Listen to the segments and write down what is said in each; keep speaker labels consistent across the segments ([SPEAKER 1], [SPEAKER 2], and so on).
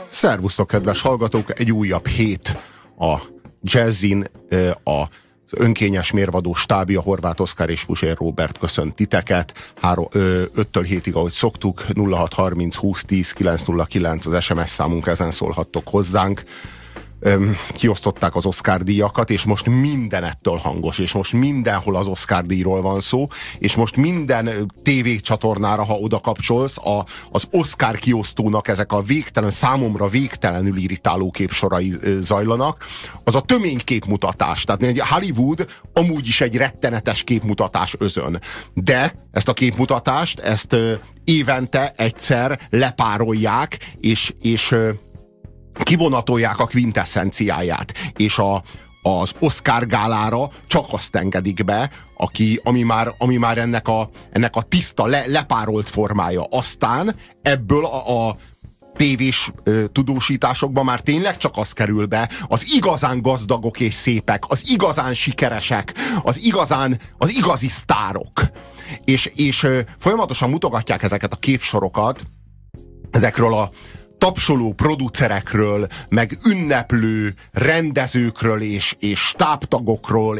[SPEAKER 1] Szervusztok, kedves hallgatók! Egy újabb hét a Jazzin, az önkényes mérvadó stábja, Horváth Oszkár és Puzsér Róbert köszönt titeket. 5-től 7-ig, ahogy szoktuk, 0630 2010 909 az SMS számunk, ezen szólhattok hozzánk. Kiosztották az Oscar-díjakat, és most mindenettől hangos, és most mindenhol az Oscar-díjról van szó, és most minden tévécsatornára, ha oda kapcsolsz, az Oscar kiosztónak ezek a számomra végtelenül irritáló képsorai zajlanak. Az a tömény képmutatás, tehát Hollywood amúgy is egy rettenetes képmutatás özön, de ezt a képmutatást, ezt évente egyszer lepárolják, és kivonatolják a quintesszenciáját, és az Oscar gálára csak azt engedik be, ami már ennek a tiszta, lepárolt formája. Aztán ebből a tévés tudósításokban már tényleg csak az kerül be, az igazán gazdagok és szépek, az igazán sikeresek, az igazi sztárok. És folyamatosan mutogatják ezeket a képsorokat, ezekről a tapsoló producerekről, meg ünneplő rendezőkről és stábtagokról,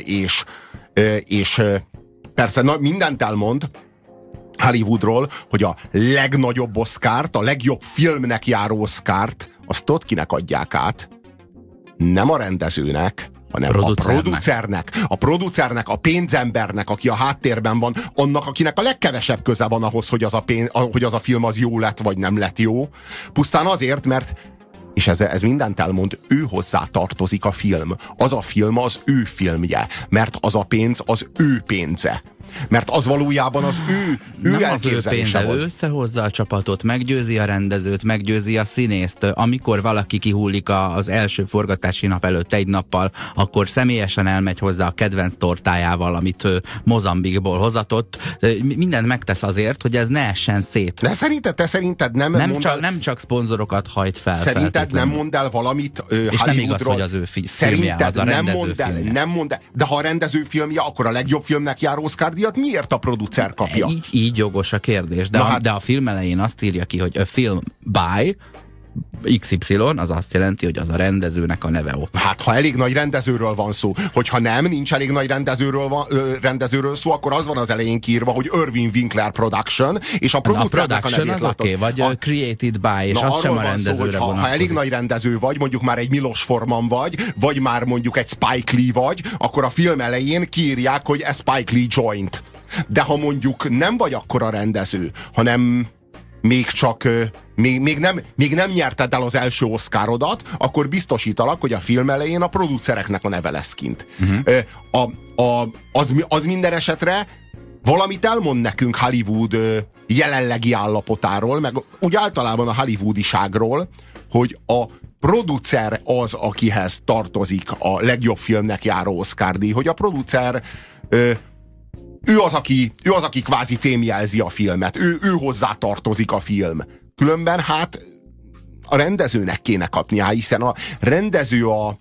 [SPEAKER 1] és persze mindent elmond Hollywoodról, hogy a legnagyobb Oscart, a legjobb filmnek járó Oscart, azt ott kinek adják át? Nem a rendezőnek, hanem a producernek, a pénzembernek, aki a háttérben van, annak, akinek a legkevesebb köze van ahhoz, hogy az a film az jó lett, vagy nem lett jó. Pusztán azért, mert, és ez mindent elmond, ő hozzá tartozik a film. Az a film az ő filmje, mert az a pénz az ő pénze. Mert az valójában az ő elképzelése volt.
[SPEAKER 2] Ő összehozza a csapatot, meggyőzi a rendezőt, meggyőzi a színészt. Amikor valaki kihullik az első forgatási nap előtt egy nappal, akkor személyesen elmegy hozzá a kedvenc tortájával, amit Mozambikból hozatott. Mindent megtesz azért, hogy ez ne essen szét.
[SPEAKER 1] De te szerinted
[SPEAKER 2] nem csak szponzorokat hajt fel.
[SPEAKER 1] Szerinted nem mond el valamit
[SPEAKER 2] és nem igaz, hogy az ő filmje, az a rendező filmje.
[SPEAKER 1] Nem mond el. De ha a rendező filmje, akkor a legjobb filmnek jár Oscar-díjat miért a producer kapja?
[SPEAKER 2] Így jogos a kérdés, de a film elején azt írja ki, hogy a film by XY, az azt jelenti, hogy az a rendezőnek a neve ott.
[SPEAKER 1] Hát, ha elég nagy rendezőről van szó, hogyha nincs elég nagy rendezőről szó, akkor az van az elején kiírva, hogy Irving Winkler Production, és a producernek a nevét látod.
[SPEAKER 2] Okay, vagy created by, és az sem a rendezőre
[SPEAKER 1] vonatkozik. Ha elég nagy rendező vagy, mondjuk már egy Milos Forman vagy már mondjuk egy Spike Lee vagy, akkor a film elején kiírják, hogy Spike Lee joint. De ha mondjuk nem vagy akkora rendező, hanem még nem nyerted el az első Oscarodat, akkor biztosítalak, hogy a film elején a producereknek a neve lesz kint. Az minden esetre valamit elmond nekünk Hollywood jelenlegi állapotáról, meg úgy általában a hollywoodiságról, hogy a producer az, akihez tartozik a legjobb filmnek járó Oscar-díj, hogy a producer ő az, aki kvázi fémjelzi a filmet. Ő hozzá tartozik a film. Különben hát a rendezőnek kéne kapnia, hiszen a rendező a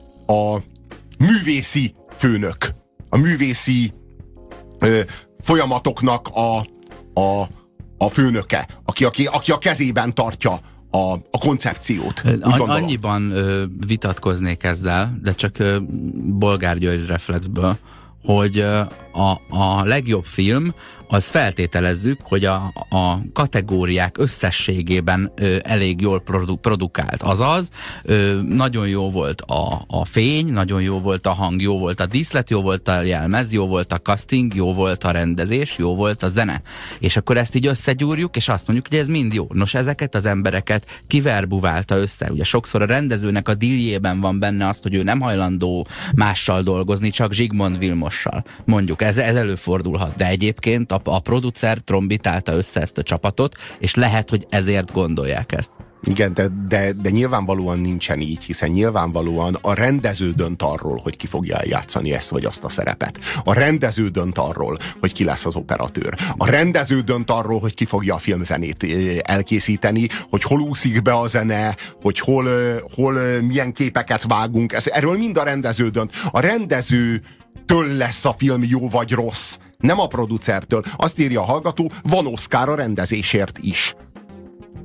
[SPEAKER 1] művészi főnök. A művészi folyamatoknak a főnöke. Aki a kezében tartja a koncepciót.
[SPEAKER 2] Annyiban vitatkoznék ezzel, de csak Bolgár György reflexből, hogy a legjobb film, az feltételezzük, hogy a kategóriák összességében elég jól produkált. Azaz, nagyon jó volt a fény, nagyon jó volt a hang, jó volt a díszlet, jó volt a jelmez, jó volt a casting, jó volt a rendezés, jó volt a zene. És akkor ezt így összegyúrjuk, és azt mondjuk, hogy ez mind jó. Nos, ezeket az embereket kiverbuválta össze. Ugye sokszor a rendezőnek a díljében van benne azt, hogy ő nem hajlandó mással dolgozni, csak Zsigmond Vilmossal. Mondjuk, ez előfordulhat, de egyébként a producer trombitálta össze ezt a csapatot, és lehet, hogy ezért gondolják ezt.
[SPEAKER 1] Igen, de nyilvánvalóan nincsen így, hiszen nyilvánvalóan a rendező dönt arról, hogy ki fogja eljátszani ezt vagy azt a szerepet. A rendező dönt arról, hogy ki lesz az operatőr. A rendező dönt arról, hogy ki fogja a filmzenét elkészíteni, hogy hol úszik be a zene, hogy hol milyen képeket vágunk. Erről mind a rendező dönt. A rendezőtől lesz a film jó vagy rossz, nem a producertől. Azt írja a hallgató, van Oscar a rendezésért is.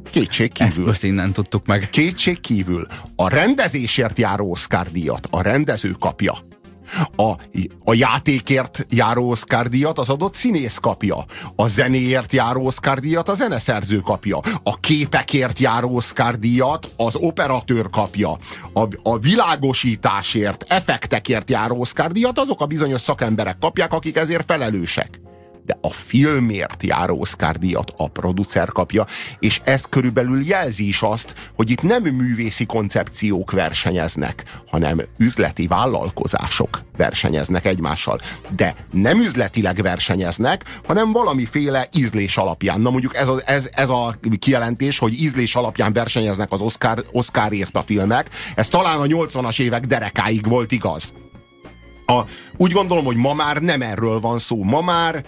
[SPEAKER 1] Kétség
[SPEAKER 2] Ezt most innen tudtuk meg.
[SPEAKER 1] Kétség kívül. A rendezésért járó Oscar-díjat a rendező kapja. A játékért járó Oscar-díjat az adott színész kapja. A zenéért járó Oscar-díjat a zeneszerző kapja. A képekért járó Oscar-díjat az operatőr kapja. A világosításért, effektekért járó Oscar-díjat azok a bizonyos szakemberek kapják, akik ezért felelősek. De a filmért járó Oscar-díjat a producer kapja, és ez körülbelül jelzi is azt, hogy itt nem művészi koncepciók versenyeznek, hanem üzleti vállalkozások versenyeznek egymással. De nem üzletileg versenyeznek, hanem valamiféle ízlés alapján. Na mondjuk ez a kijelentés, hogy ízlés alapján versenyeznek az Oscarért a filmek, ez talán a 80-as évek derekáig volt igaz. Úgy gondolom, hogy ma már nem erről van szó. Ma már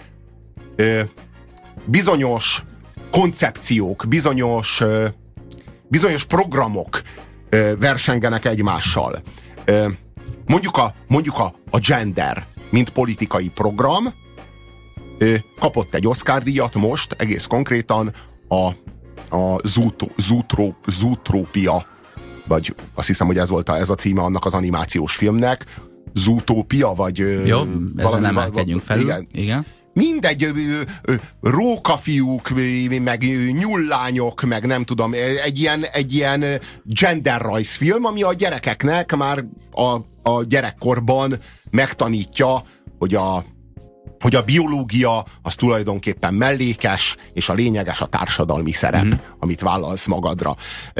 [SPEAKER 1] bizonyos koncepciók, bizonyos programok versengenek egymással. Mondjuk a gender, mint politikai program, kapott egy Oscar-díjat most, egész konkrétan a Zootropia, vagy azt hiszem, hogy ez a címe annak az animációs filmnek, Zootopia, vagy...
[SPEAKER 2] Jó, ezen emelkedjünk felül. Igen.
[SPEAKER 1] Mindegy, rókafiúk, meg nyullányok, meg nem tudom, egy ilyen gender rajzfilm, ami a gyerekeknek már a gyerekkorban megtanítja, hogy a biológia az tulajdonképpen mellékes, és a lényeges a társadalmi szerep, amit vállalsz magadra.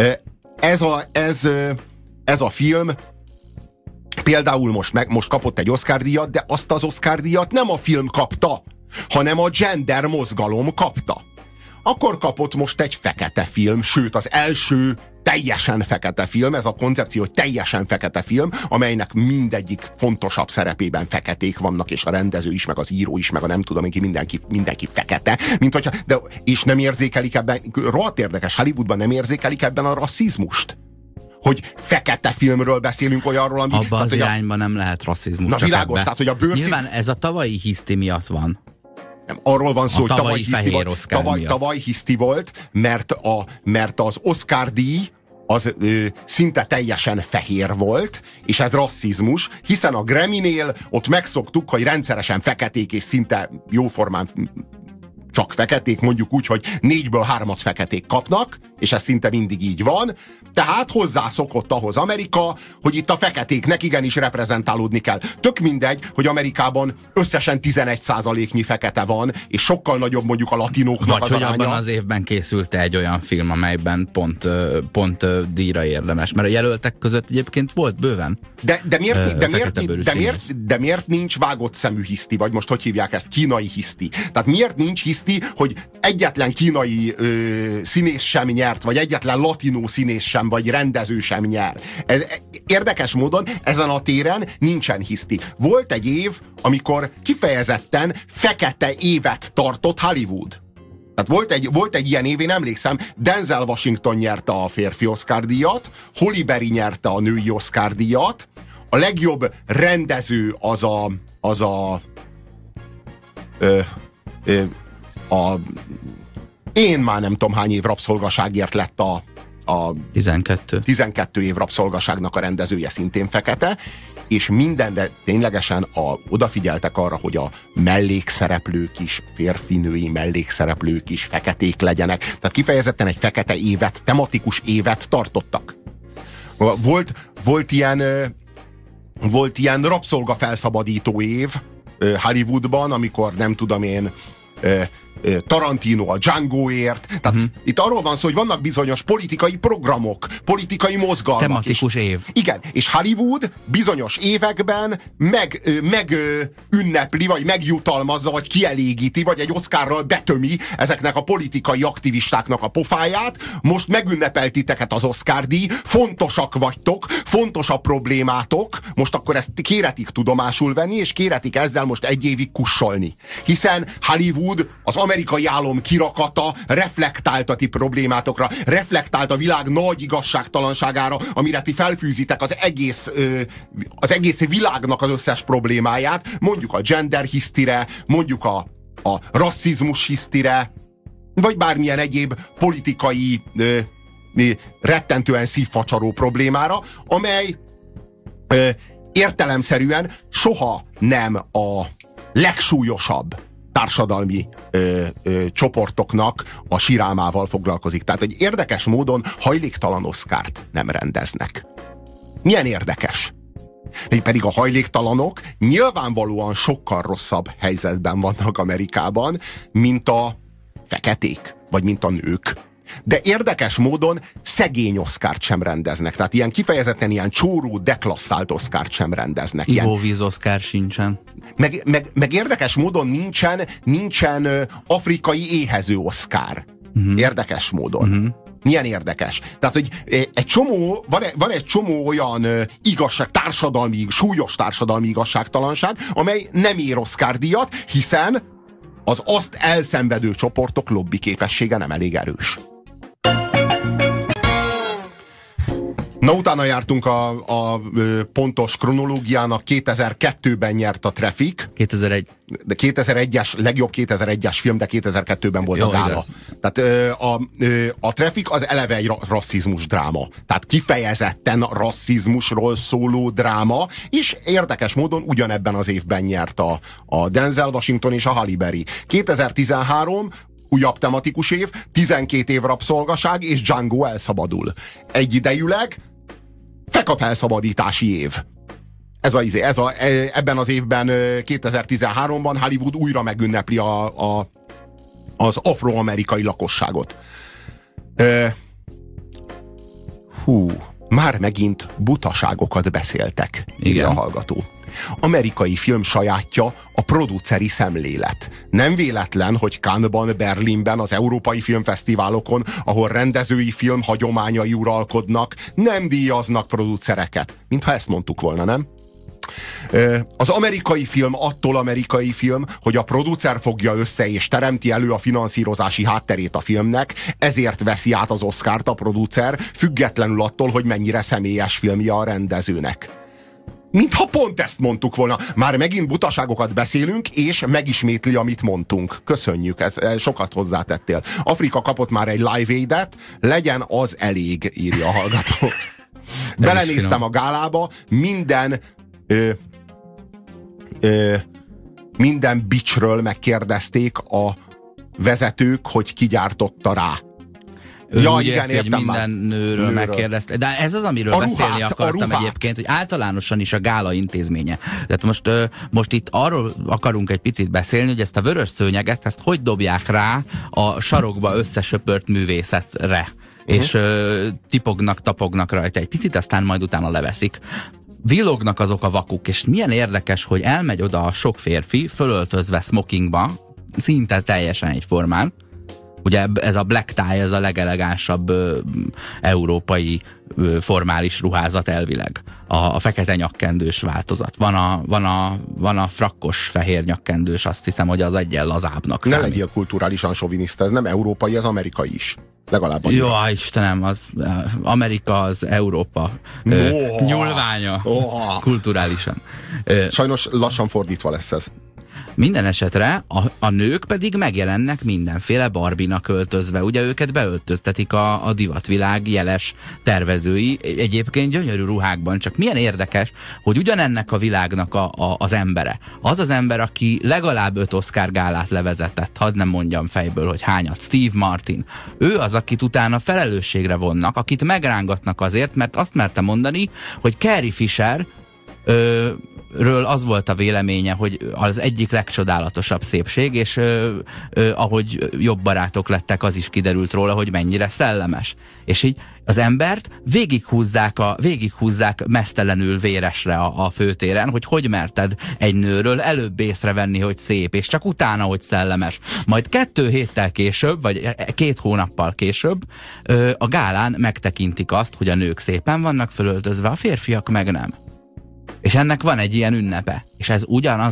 [SPEAKER 1] Ez a film például most kapott egy Oscar-díjat, de azt az Oscar-díjat nem a film kapta, hanem a gender mozgalom kapta. Akkor kapott most egy fekete film, sőt az első teljesen fekete film, ez a koncepció, hogy teljesen fekete film, amelynek mindegyik fontosabb szerepében feketék vannak, és a rendező is, meg az író is, meg a nem tudom, mindenki fekete. És nem érzékelik ebben, rohadt érdekes, Hollywoodban nem érzékelik ebben a rasszizmust. Hogy fekete filmről beszélünk, olyanról, ami...
[SPEAKER 2] Abban az irányban nem lehet rasszizmus.
[SPEAKER 1] Na világos, tehát hogy a bőrszín...
[SPEAKER 2] Nyilván ez a tavalyi hiszti miatt van.
[SPEAKER 1] Nem, arról van szó, hogy tavaly hiszti volt, mert az Oscar-díj az szinte teljesen fehér volt, és ez rasszizmus, hiszen a Grammy-nél ott megszoktuk, hogy rendszeresen feketék, és szinte jóformán csak feketék, mondjuk úgy, hogy 4-ből 3-at feketék kapnak, és ez szinte mindig így van, tehát hozzászokott ahhoz Amerika, hogy itt a feketéknek igenis reprezentálódni kell. Tök mindegy, hogy Amerikában összesen 11%-nyi fekete van, és sokkal nagyobb mondjuk a latinóknak az aránya.
[SPEAKER 2] Vagy hogy abban az évben készült egy olyan film, amelyben pont díjra érdemes, mert a jelöltek között egyébként volt bőven.
[SPEAKER 1] De miért nincs vágott szemű hiszti, vagy most hogy hívják ezt? Kínai hiszti. Tehát miért nincs hiszti, hogy egyetlen kínai színész sem nyert, vagy egyetlen latinó színész sem, vagy rendező sem nyer. Érdekes módon ezen a téren nincsen hiszti. Volt egy év, amikor kifejezetten fekete évet tartott Hollywood. Tehát volt egy ilyen év, én emlékszem, Denzel Washington nyerte a férfi Oscar-díjat, Halle Berry nyerte a női Oscar-díjat, a legjobb rendező én már nem tudom hány év rabszolgaságért lett a 12 év rabszolgaságnak a rendezője szintén fekete, és minden, de ténylegesen odafigyeltek arra, hogy a mellékszereplők is, férfi-női mellékszereplők is feketék legyenek. Tehát kifejezetten egy fekete évet, tematikus évet tartottak. Volt ilyen rabszolgafelszabadító év Hollywoodban, amikor nem tudom én, Tarantino a Djangoért. Tehát itt arról van szó, hogy vannak bizonyos politikai programok, politikai mozgalmak.
[SPEAKER 2] Tematikus év.
[SPEAKER 1] Igen, és Hollywood bizonyos években ünnepli, vagy megjutalmazza, vagy kielégíti, vagy egy Oscarral betömi ezeknek a politikai aktivistáknak a pofáját. Most megünnepelt titeket az Oscar-díj, fontosak vagytok, fontos a problémátok, most akkor ezt kéretik tudomásul venni, és kéretik ezzel most egy évig kussolni. Hiszen Hollywood az amerikai álom kirakata reflektált a ti problémátokra, reflektált a világ nagy igazságtalanságára, amire ti felfűzitek az egész világnak az összes problémáját, mondjuk a gender hisztire, mondjuk a rasszizmus hisztire. vagy bármilyen egyéb politikai rettentően szívfacsaró problémára, amely értelemszerűen soha nem a legsúlyosabb társadalmi csoportoknak a sírálmával foglalkozik. Tehát egy érdekes módon hajléktalan Oscart nem rendeznek. Milyen érdekes? Pedig a hajléktalanok nyilvánvalóan sokkal rosszabb helyzetben vannak Amerikában, mint a feketék, vagy mint a nők. De érdekes módon szegény Oscart sem rendeznek. Tehát ilyen kifejezetten ilyen csóró, deklasszált Oscart sem rendeznek.
[SPEAKER 2] Ivóvíz Oscar sincsen.
[SPEAKER 1] Meg érdekes módon nincsen afrikai éhező Oscar. Érdekes módon. Milyen érdekes. Tehát, hogy van egy csomó olyan súlyos társadalmi igazságtalanság, amely nem ér Oscar-díjat, hiszen az azt elszenvedő csoportok lobby képessége nem elég erős. Na, utána jártunk a pontos kronológiának. 2002-ben nyert a Traffic.
[SPEAKER 2] 2001.
[SPEAKER 1] De 2001-es, legjobb 2001-es film, de 2002-ben volt a gála. Tehát a Traffic az eleve egy rasszizmus dráma. Tehát kifejezetten rasszizmusról szóló dráma, és érdekes módon ugyanebben az évben nyert a Denzel Washington és a Halle Berry. 2013 újabb tematikus év, 12 év rabszolgaság és Django elszabadul. Egyidejűleg feka felszabadítási év. Ebben az évben, 2013-ban Hollywood újra megünnepli az afroamerikai lakosságot. Már megint butaságokat beszéltek, írja a hallgató. Amerikai film sajátja a produceri szemlélet. Nem véletlen, hogy Cannes-ban, Berlinben, az európai filmfesztiválokon, ahol rendezői film hagyományai uralkodnak, nem díjaznak producereket. Mintha ezt mondtuk volna, nem? Az amerikai film attól amerikai film, hogy a producer fogja össze és teremti elő a finanszírozási hátterét a filmnek, ezért veszi át az Oscart a producer, függetlenül attól, hogy mennyire személyes filmje a rendezőnek. Mintha pont ezt mondtuk volna. Már megint butaságokat beszélünk, és megismétli, amit mondtunk. Köszönjük, ez sokat hozzátettél. Afrika kapott már egy Live Aid-et, legyen az elég, írja a hallgató. Belenéztem a gálába, minden bicsről megkérdezték a vezetők, hogy ki gyártotta rá.
[SPEAKER 2] Ja, igen, értem, minden nőről megkérdezte. De ez az, amiről beszélni akartam egyébként, hogy általánosan is a gála intézménye. Tehát most itt arról akarunk egy picit beszélni, hogy ezt a vörös szőnyeget, ezt hogy dobják rá a sarokba összesöpört művészetre. És tapognak rajta egy picit, aztán majd utána leveszik. Villognak azok a vakuk, és milyen érdekes, hogy elmegy oda a sok férfi, fölöltözve smokingba, szinte teljesen egyformán. Ugye ez a black tie, ez a legelegánsabb európai formális ruházat elvileg. A fekete nyakkendős változat. Van a frakkos fehér nyakkendős, azt hiszem, hogy az egyen lazábbnak számít.
[SPEAKER 1] Ne legyél kulturálisan soviniszta, ez nem európai, ez amerikai is. Legalább annyira.
[SPEAKER 2] Jó, Istenem, az Amerika az Európa nyúlványa kulturálisan.
[SPEAKER 1] Sajnos lassan fordítva lesz ez.
[SPEAKER 2] Minden esetre a nők pedig megjelennek mindenféle Barbie-nak öltözve. Ugye őket beöltöztetik a divatvilág jeles tervezői, egyébként gyönyörű ruhákban. Csak milyen érdekes, hogy ugyanennek a világnak az embere. Az az ember, aki legalább 5 Oscar gálát levezetett, hadd nem mondjam fejből, hogy hányat, Steve Martin. Ő az, akit utána felelősségre vonnak, akit megrángatnak azért, mert azt merte mondani, hogy Carrie Fisher ről az volt a véleménye, hogy az egyik legcsodálatosabb szépség, és ahogy jobb barátok lettek, az is kiderült róla, hogy mennyire szellemes. És így az embert végighúzzák meztelenül véresre a főtéren, hogy merted egy nőről előbb észrevenni, hogy szép, és csak utána, hogy szellemes. Majd 2 héttel később, vagy 2 hónappal később a gálán megtekintik azt, hogy a nők szépen vannak fölöltözve, a férfiak meg nem. És ennek van egy ilyen ünnepe. És ez ugyanaz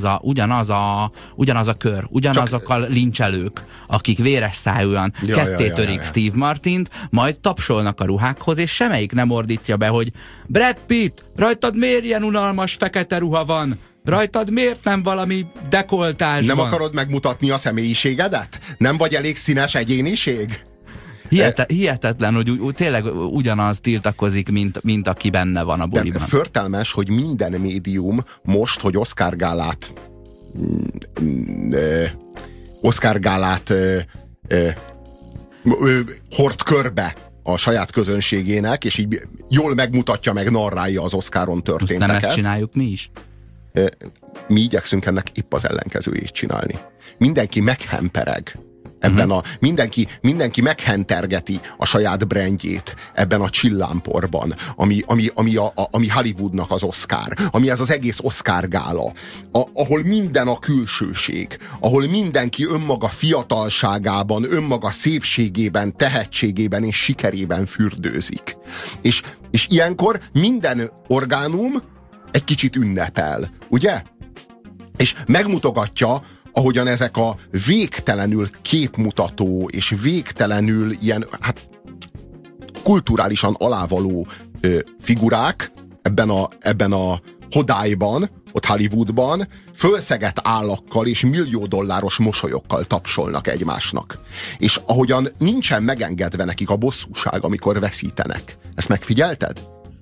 [SPEAKER 2] a kör, ugyanazok a lincselők, akik véres szájúan ketté törik Steve Martint, majd tapsolnak a ruhákhoz, és semmelyik nem ordítja be, hogy Brad Pitt, rajtad miért ilyen unalmas fekete ruha van? rajtad miért nem valami dekoltás
[SPEAKER 1] Nem
[SPEAKER 2] van?
[SPEAKER 1] akarod megmutatni a személyiségedet? Nem vagy elég színes egyéniség?
[SPEAKER 2] Hihetetlen, hogy tényleg ugyanaz tiltakozik, mint aki benne van a buliban.
[SPEAKER 1] Förtelmes, hogy minden médium most, hogy Oscar gálát hord körbe a saját közönségének, és így jól megmutatja, meg narrálja az Oscaron történteket.
[SPEAKER 2] Nem ezt csináljuk mi is?
[SPEAKER 1] Mi igyekszünk ennek épp az ellenkezőjét csinálni. Mindenki meghempereg. Mindenki meghentergeti a saját brandjét ebben a csillámporban, ami Hollywoodnak az Oscar, ami ez az egész Oscar gála, ahol minden a külsőség, ahol mindenki önmaga fiatalságában, önmaga szépségében, tehetségében és sikerében fürdőzik. És ilyenkor minden orgánum egy kicsit ünnepel, ugye? És megmutogatja, ahogyan ezek a végtelenül képmutató és végtelenül ilyen, kulturálisan alávaló figurák ebben a hodályban, ott Hollywoodban fölszegett állakkal és millió-dolláros mosolyokkal tapsolnak egymásnak. És ahogyan nincsen megengedve nekik a bosszúság, amikor veszítenek. Ezt megfigyelted?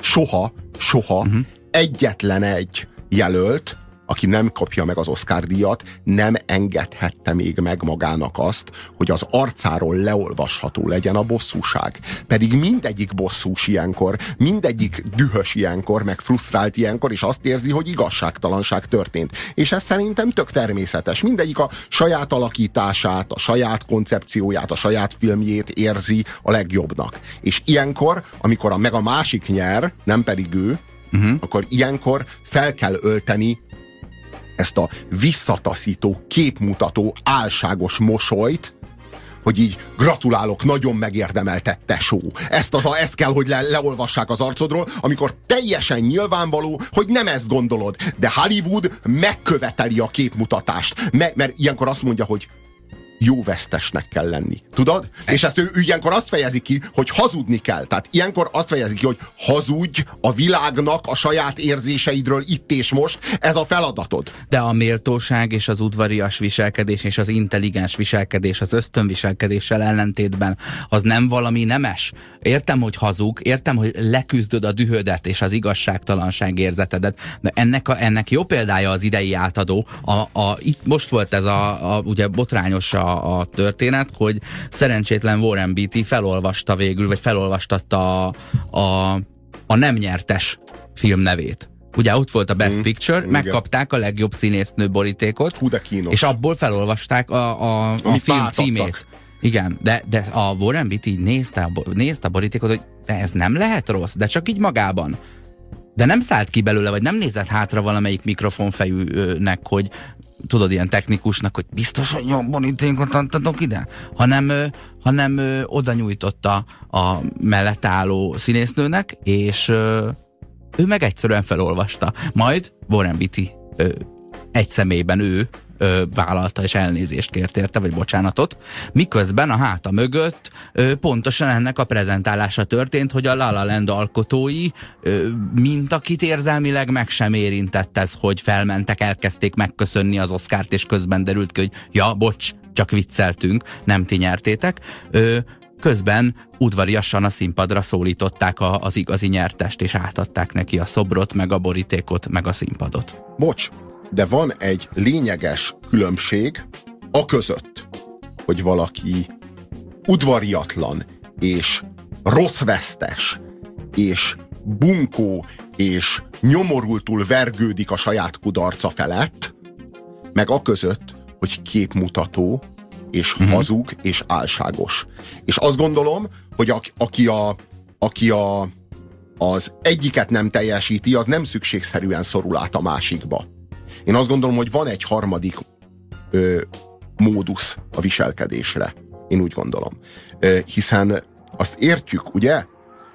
[SPEAKER 1] Soha egyetlen egy jelölt, aki nem kapja meg az Oscar-díjat, nem engedhette még meg magának azt, hogy az arcáról leolvasható legyen a bosszúság. Pedig mindegyik bosszús ilyenkor, mindegyik dühös ilyenkor, meg frusztrált ilyenkor, és azt érzi, hogy igazságtalanság történt. És ez szerintem tök természetes. Mindegyik a saját alakítását, a saját koncepcióját, a saját filmjét érzi a legjobbnak. És ilyenkor, amikor meg a másik nyer, nem pedig ő, akkor ilyenkor fel kell ölteni ezt a visszataszító, képmutató, álságos mosolyt, hogy így gratulálok, nagyon megérdemelted, tesó. Ezt kell, hogy leolvassák az arcodról, amikor teljesen nyilvánvaló, hogy nem ezt gondolod. De Hollywood megköveteli a képmutatást. Mert ilyenkor azt mondja, hogy jó vesztesnek kell lenni. Tudod? És ezt ő ilyenkor azt fejezi ki, hogy hazudni kell. Tehát ilyenkor azt fejezi ki, hogy hazudj a világnak a saját érzéseidről itt és most. Ez a feladatod.
[SPEAKER 2] De a méltóság és az udvarias viselkedés és az intelligens viselkedés az ösztönviselkedéssel ellentétben az nem valami nemes. Értem, hogy hazug, értem, hogy leküzdöd a dühödet és az igazságtalanság érzetedet, de ennek jó példája az idei átadó. Itt most volt ez ugye botrányos a történet, hogy szerencsétlen Warren Beatty felolvasta végül, vagy felolvastatta a nem nyertes film nevét. Ugye ott volt a Best Picture, megkapták a legjobb színésznő borítékot, és abból felolvasták a film címét. Igen, de a Warren Beatty nézte a borítékot, hogy de ez nem lehet rossz, de csak így magában. De nem szállt ki belőle, vagy nem nézett hátra valamelyik mikrofonfejűnek, hogy tudod, ilyen technikusnak, hogy biztos, hogy jó borítékot adtatok ide? Hanem oda nyújtotta a mellett álló színésznőnek, és ő meg egyszerűen felolvasta. Majd Warren Beatty egy személyben ő vállalta és elnézést kért érte, vagy bocsánatot, miközben a háta mögött pontosan ennek a prezentálása történt, hogy a La La Land alkotói, mint akit érzelmileg meg sem érintett ez, hogy felmentek, elkezdték megköszönni az Oscart, és közben derült ki, hogy ja, bocs, csak vicceltünk, nem ti nyertétek. Közben udvariasan a színpadra szólították az igazi nyertest, és átadták neki a szobrot, meg a borítékot, meg a színpadot.
[SPEAKER 1] Bocs, de van egy lényeges különbség a között, hogy valaki udvariatlan, és rosszvesztes, és bunkó, és nyomorultul vergődik a saját kudarca felett, meg a között, hogy képmutató, és hazug, és álságos. És azt gondolom, hogy aki az egyiket nem teljesíti, az nem szükségszerűen szorul át a másikba. Én azt gondolom, hogy van egy harmadik módusz a viselkedésre. Én úgy gondolom. Hiszen azt értjük, ugye,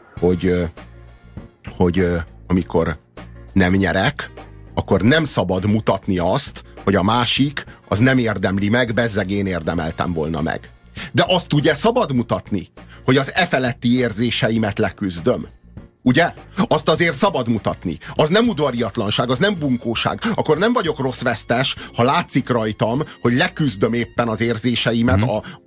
[SPEAKER 1] hogy amikor nem nyerek, akkor nem szabad mutatni azt, hogy a másik az nem érdemli meg, bezzeg én érdemeltem volna meg. De azt ugye szabad mutatni, hogy az e feletti érzéseimet leküzdöm. Ugye? Azt azért szabad mutatni. Az nem udvariatlanság, az nem bunkóság. Akkor nem vagyok rossz vesztes, ha látszik rajtam, hogy leküzdöm éppen az érzéseimet,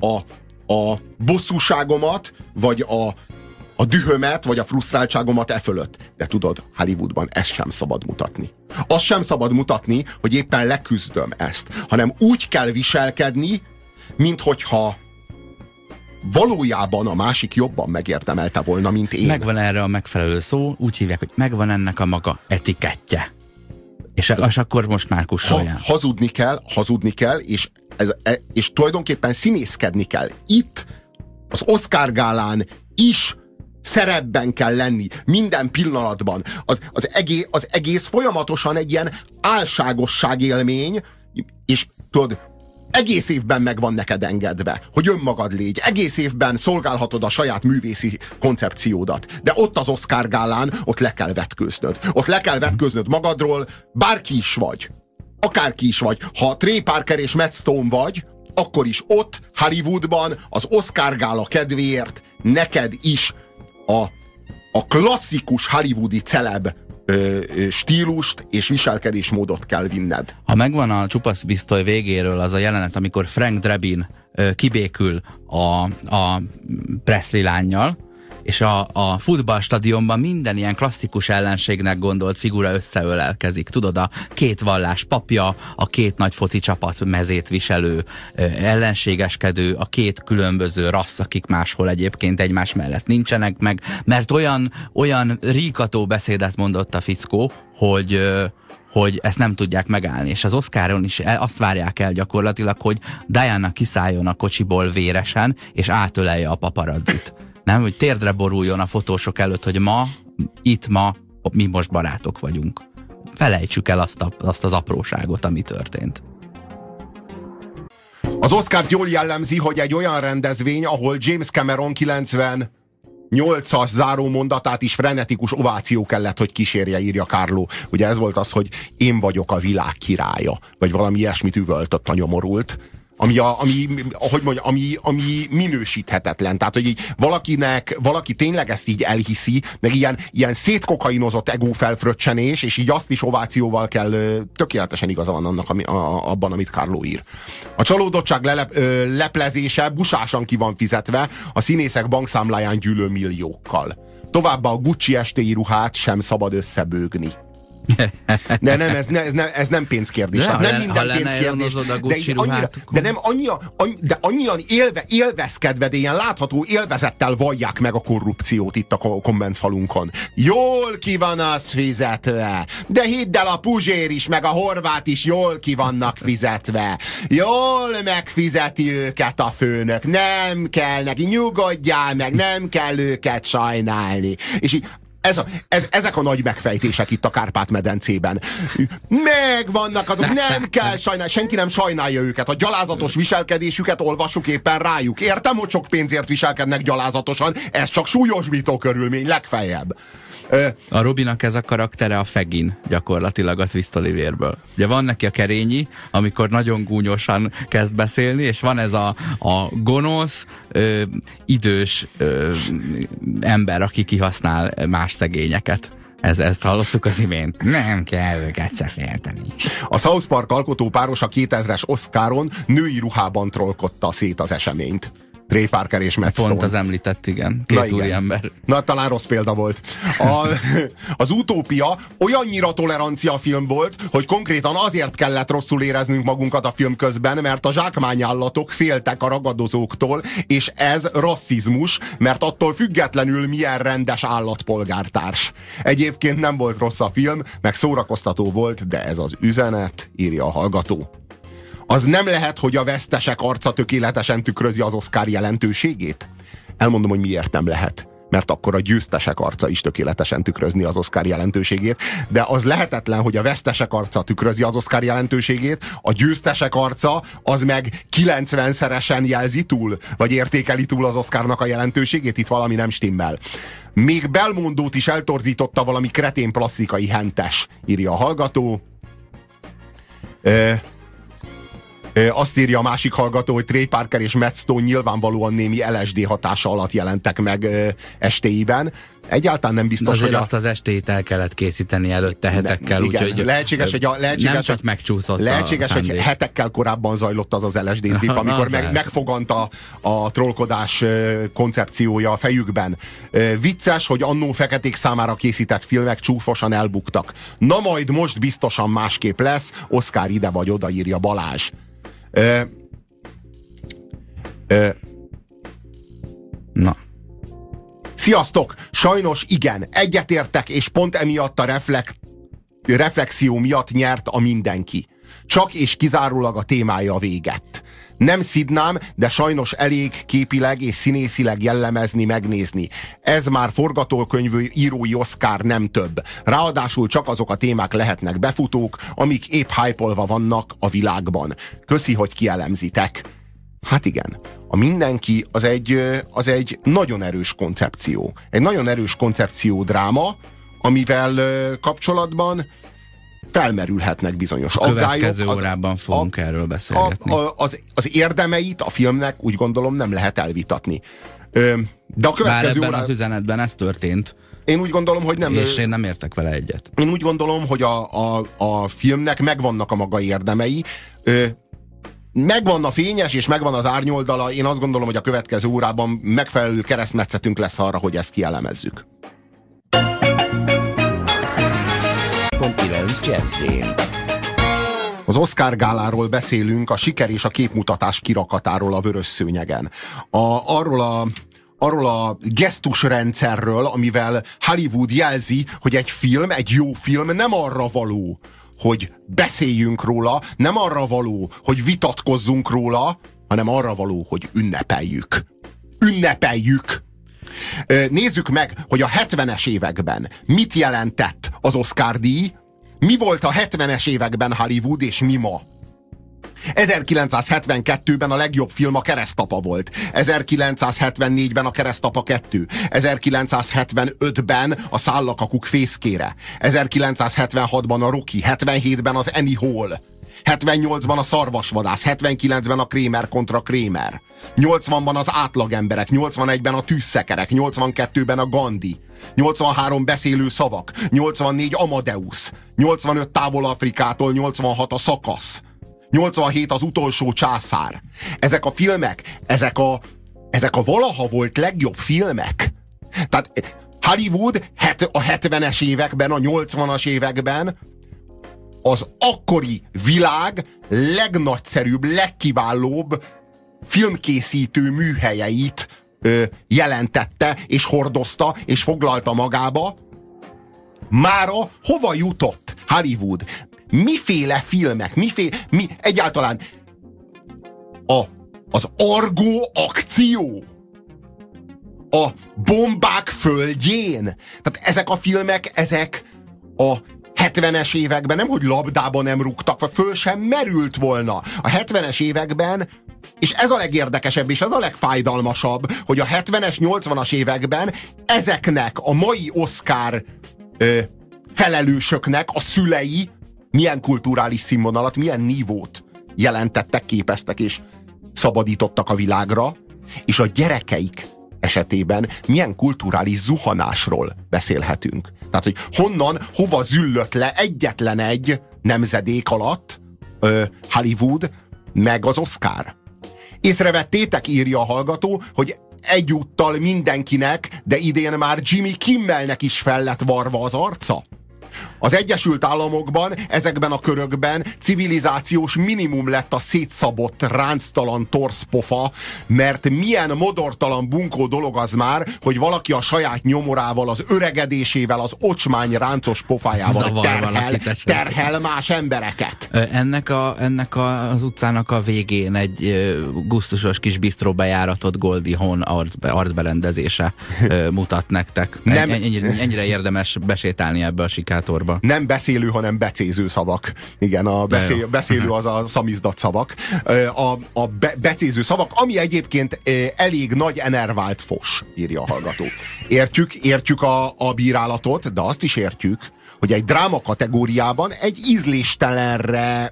[SPEAKER 1] a bosszúságomat, vagy a dühömet, vagy a frusztráltságomat e fölött. De tudod, Hollywoodban ezt sem szabad mutatni. Azt sem szabad mutatni, hogy éppen leküzdöm ezt, hanem úgy kell viselkedni, minthogyha valójában a másik jobban megérdemelte volna, mint én.
[SPEAKER 2] Megvan erre a megfelelő szó, úgy hívják, hogy megvan ennek a maga etikettje. És akkor most már kussoljál.
[SPEAKER 1] Hazudni kell, és tulajdonképpen színészkedni kell. Itt az Oscar gálán is szerepben kell lenni, minden pillanatban. Az egész folyamatosan egy ilyen álságosság élmény, és tudod, egész évben meg van neked engedve, hogy önmagad légy. Egész évben szolgálhatod a saját művészi koncepciódat. De ott az Oscar gálán, ott le kell vetkőznöd. Ott le kell vetkőznöd magadról, bárki is vagy. Akárki is vagy. Ha Trey Parker és Matt Stone vagy, akkor is ott, Hollywoodban, az Oscar gála kedvéért neked is a klasszikus hollywoodi celeb stílust és viselkedésmódot kell vinned.
[SPEAKER 2] Ha megvan a Csupasz Pisztoly végéről az a jelenet, amikor Frank Drebin kibékül a Presley lánnyal, és a futballstadionban minden ilyen klasszikus ellenségnek gondolt figura összeölelkezik. Tudod, a két vallás papja, a két nagy foci csapat mezét viselő ellenségeskedő, a két különböző rassz, akik máshol egyébként egymás mellett nincsenek meg, mert olyan ríkató beszédet mondott a fickó, hogy ezt nem tudják megállni. És az Oscaron is azt várják el gyakorlatilag, hogy Diana kiszálljon a kocsiból véresen, és átölelje a paparazzit. Nem, hogy térdre boruljon a fotósok előtt, hogy ma mi most barátok vagyunk. Felejtsük el azt az apróságot, ami történt.
[SPEAKER 1] Az Oscart jól jellemzi, hogy egy olyan rendezvény, ahol James Cameron 98-as záró mondatát is frenetikus ováció kellett, hogy kísérje, írja Carlo. Ugye ez volt az, hogy én vagyok a világ királya, vagy valami ilyesmit üvöltött a nyomorult. Ami minősíthetetlen. Tehát, hogy így valaki tényleg ezt így elhiszi, meg ilyen szétkokainozott egófelfröccsenés, és így azt is ovációval kell, tökéletesen igaza van annak, abban, amit Carlo ír. A csalódottság leplezése busásan ki van fizetve a színészek bankszámláján gyűlő milliókkal. Továbbá a Gucci estéi ruhát sem szabad összebőgni. De nem, ez nem pénzkérdés. Nem minden pénzkérdés. De annyian élvezkedve, de ilyen látható élvezettel vallják meg a korrupciót itt a kommentfalunkon. Jól ki van az fizetve. De hidd el, a Puzsér is, meg a Horváth is jól ki vannak fizetve. Jól megfizeti őket a főnök. Nem kell neki, nyugodjál meg, nem kell őket sajnálni. És így ezek a nagy megfejtések itt a Kárpát-medencében. Megvannak azok, nem kell sajnálni, senki nem sajnálja őket. A gyalázatos viselkedésüket olvassuk éppen rájuk. Értem, hogy sok pénzért viselkednek gyalázatosan, ez csak súlyosbító körülmény, legfeljebb.
[SPEAKER 2] A Robinak ez a karaktere a Fegin, gyakorlatilag a Twist Olivérből. Ugye van neki a Kerényi, amikor nagyon gúnyosan kezd beszélni, és van ez a gonosz, idős ember, aki kihasznál más szegényeket. Ezt hallottuk az imént. Nem kell őket se félteni.
[SPEAKER 1] A South Park alkotó páros a 2000-es Oscaron női ruhában trollkodta szét az eseményt. Trey Parker és Matt Stone.
[SPEAKER 2] Pont az említett, igen. Két úriember.
[SPEAKER 1] Na, talán rossz példa volt. Az Utópia olyannyira tolerancia film volt, hogy konkrétan azért kellett rosszul éreznünk magunkat a film közben, mert a zsákmányállatok féltek a ragadozóktól, és ez rasszizmus, mert attól függetlenül milyen rendes állatpolgártárs. Egyébként nem volt rossz a film, meg szórakoztató volt, de ez az üzenet, írja a hallgató. Az nem lehet, hogy a vesztesek arca tökéletesen tükrözi az Oscar jelentőségét? Elmondom, hogy miért nem lehet. Mert akkor a győztesek arca is tökéletesen tükrözni az Oscar jelentőségét, de az lehetetlen, hogy a vesztesek arca tükrözi az Oscar jelentőségét, a győztesek arca az meg 90-szeresen jelzi túl, vagy értékeli túl az Oscarnak a jelentőségét, itt valami nem stimmel. Még Belmondót is eltorzította valami kretén plastikai hentes, írja a hallgató. Azt írja a másik hallgató, hogy Trey Parker és Matt Stone nyilvánvalóan némi LSD hatása alatt jelentek meg estéiben. Egyáltalán nem biztos,
[SPEAKER 2] azért hogy azt az estét el kellett készíteni előtte hetekkel, úgyhogy
[SPEAKER 1] lehetséges,
[SPEAKER 2] nem csak megcsúszott
[SPEAKER 1] lehetséges, hogy hetekkel korábban zajlott az LSD trip, amikor megfogant a trollkodás koncepciója a fejükben. Vicces, hogy annó feketék számára készített filmek csúfosan elbuktak. Na majd most biztosan másképp lesz, Oscar ide vagy oda, írja Balázs.
[SPEAKER 2] Na.
[SPEAKER 1] Sziasztok! Sajnos igen, egyetértek, és pont emiatt a reflexió miatt nyert a mindenki. Csak és kizárólag a témája véget. Nem szidnám, de sajnos elég képileg és színészileg jellemezni, megnézni. Ez már forgatókönyv írói Oscar, nem több. Ráadásul csak azok a témák lehetnek befutók, amik épp hype-olva vannak a világban. Köszi, hogy kielemzitek. Hát igen, a mindenki az egy nagyon erős koncepció. Egy nagyon erős koncepció dráma, amivel kapcsolatban felmerülhetnek bizonyos aggályok.
[SPEAKER 2] Következő órában fogunk erről beszélgetni.
[SPEAKER 1] Az érdemeit a filmnek úgy gondolom nem lehet elvitatni. De a következő
[SPEAKER 2] ebben az üzenetben ez történt.
[SPEAKER 1] Én úgy gondolom, hogy nem.
[SPEAKER 2] És én nem értek vele egyet.
[SPEAKER 1] Én úgy gondolom, hogy a filmnek megvannak a maga érdemei. Megvan a fényes, és megvan az árnyoldala. Én azt gondolom, hogy a következő órában megfelelő keresztmetszetünk lesz arra, hogy ezt kielemezzük. Az Oscar gáláról beszélünk, a siker és a képmutatás kirakatáról a vörös szőnyegen. Arról a gesztusrendszerről, amivel Hollywood jelzi, hogy egy film, egy jó film nem arra való, hogy beszéljünk róla, nem arra való, hogy vitatkozzunk róla, hanem arra való, hogy ünnepeljük. Ünnepeljük! Nézzük meg, hogy a 70-es években mit jelentett az Oscar-díj, mi volt a 70-es években Hollywood, és mi ma. 1972-ben a legjobb film a Keresztapa volt. 1974-ben a Keresztapa 2. 1975-ben a Szállakakuk fészkére. 1976-ban a Rocky. 77-ben az Annie Hall. 78-ban a Szarvasvadász. 79-ben a Kramer kontra Kramer. 80-ban az Átlagemberek. 81-ben a Tűzszekerek. 82-ben a Gandhi. 83 Beszélő szavak. 84 Amadeus. 85 Távol Afrikától. 86 a Szakasz. 87 az Utolsó császár. Ezek a filmek, ezek a valaha volt legjobb filmek. Tehát Hollywood a 70-es években, a 80-as években az akkori világ legnagyszerűbb, legkiválóbb filmkészítő műhelyeit jelentette, és hordozta, és foglalta magába. Mára hova jutott Hollywood? Miféle filmek, egyáltalán az Argo akció, a bombák földjén. Tehát ezek a filmek, ezek a 70-es években nem, hogy labdába nem rúgtak, vagy föl sem merült volna. A 70-es években, és ez a legérdekesebb, és ez a legfájdalmasabb, hogy a 70-es, 80-as években ezeknek a mai Oscar felelősöknek a szülei milyen kulturális színvonalat, milyen nívót jelentettek, képeztek és szabadítottak a világra, és a gyerekeik esetében milyen kulturális zuhanásról beszélhetünk. Tehát, hogy honnan, hova züllött le egyetlen egy nemzedék alatt Hollywood, meg az Oscar. Észrevettétek, írja a hallgató, hogy egyúttal mindenkinek, de idén már Jimmy Kimmelnek is fel lett varva az arca? Az Egyesült Államokban, ezekben a körökben civilizációs minimum lett a szétszabott, ránctalan torszpofa, mert milyen modortalan bunkó dolog az már, hogy valaki a saját nyomorával, az öregedésével, az ocsmány ráncos pofájával terhel más embereket.
[SPEAKER 2] Ennek az utcának a végén egy gusztusos kis bistró bejáratot Goldie Hawn arcberendezése mutat nektek. Ennyire érdemes besétálni ebbe a sikátorba.
[SPEAKER 1] Nem beszélő, hanem becéző szavak. Igen, a beszélő az a szamizdat szavak. A becéző szavak, ami egyébként elég nagy enervált fos, írja a hallgató. Értjük a bírálatot, de azt is értjük, hogy egy dráma kategóriában egy ízléstelenre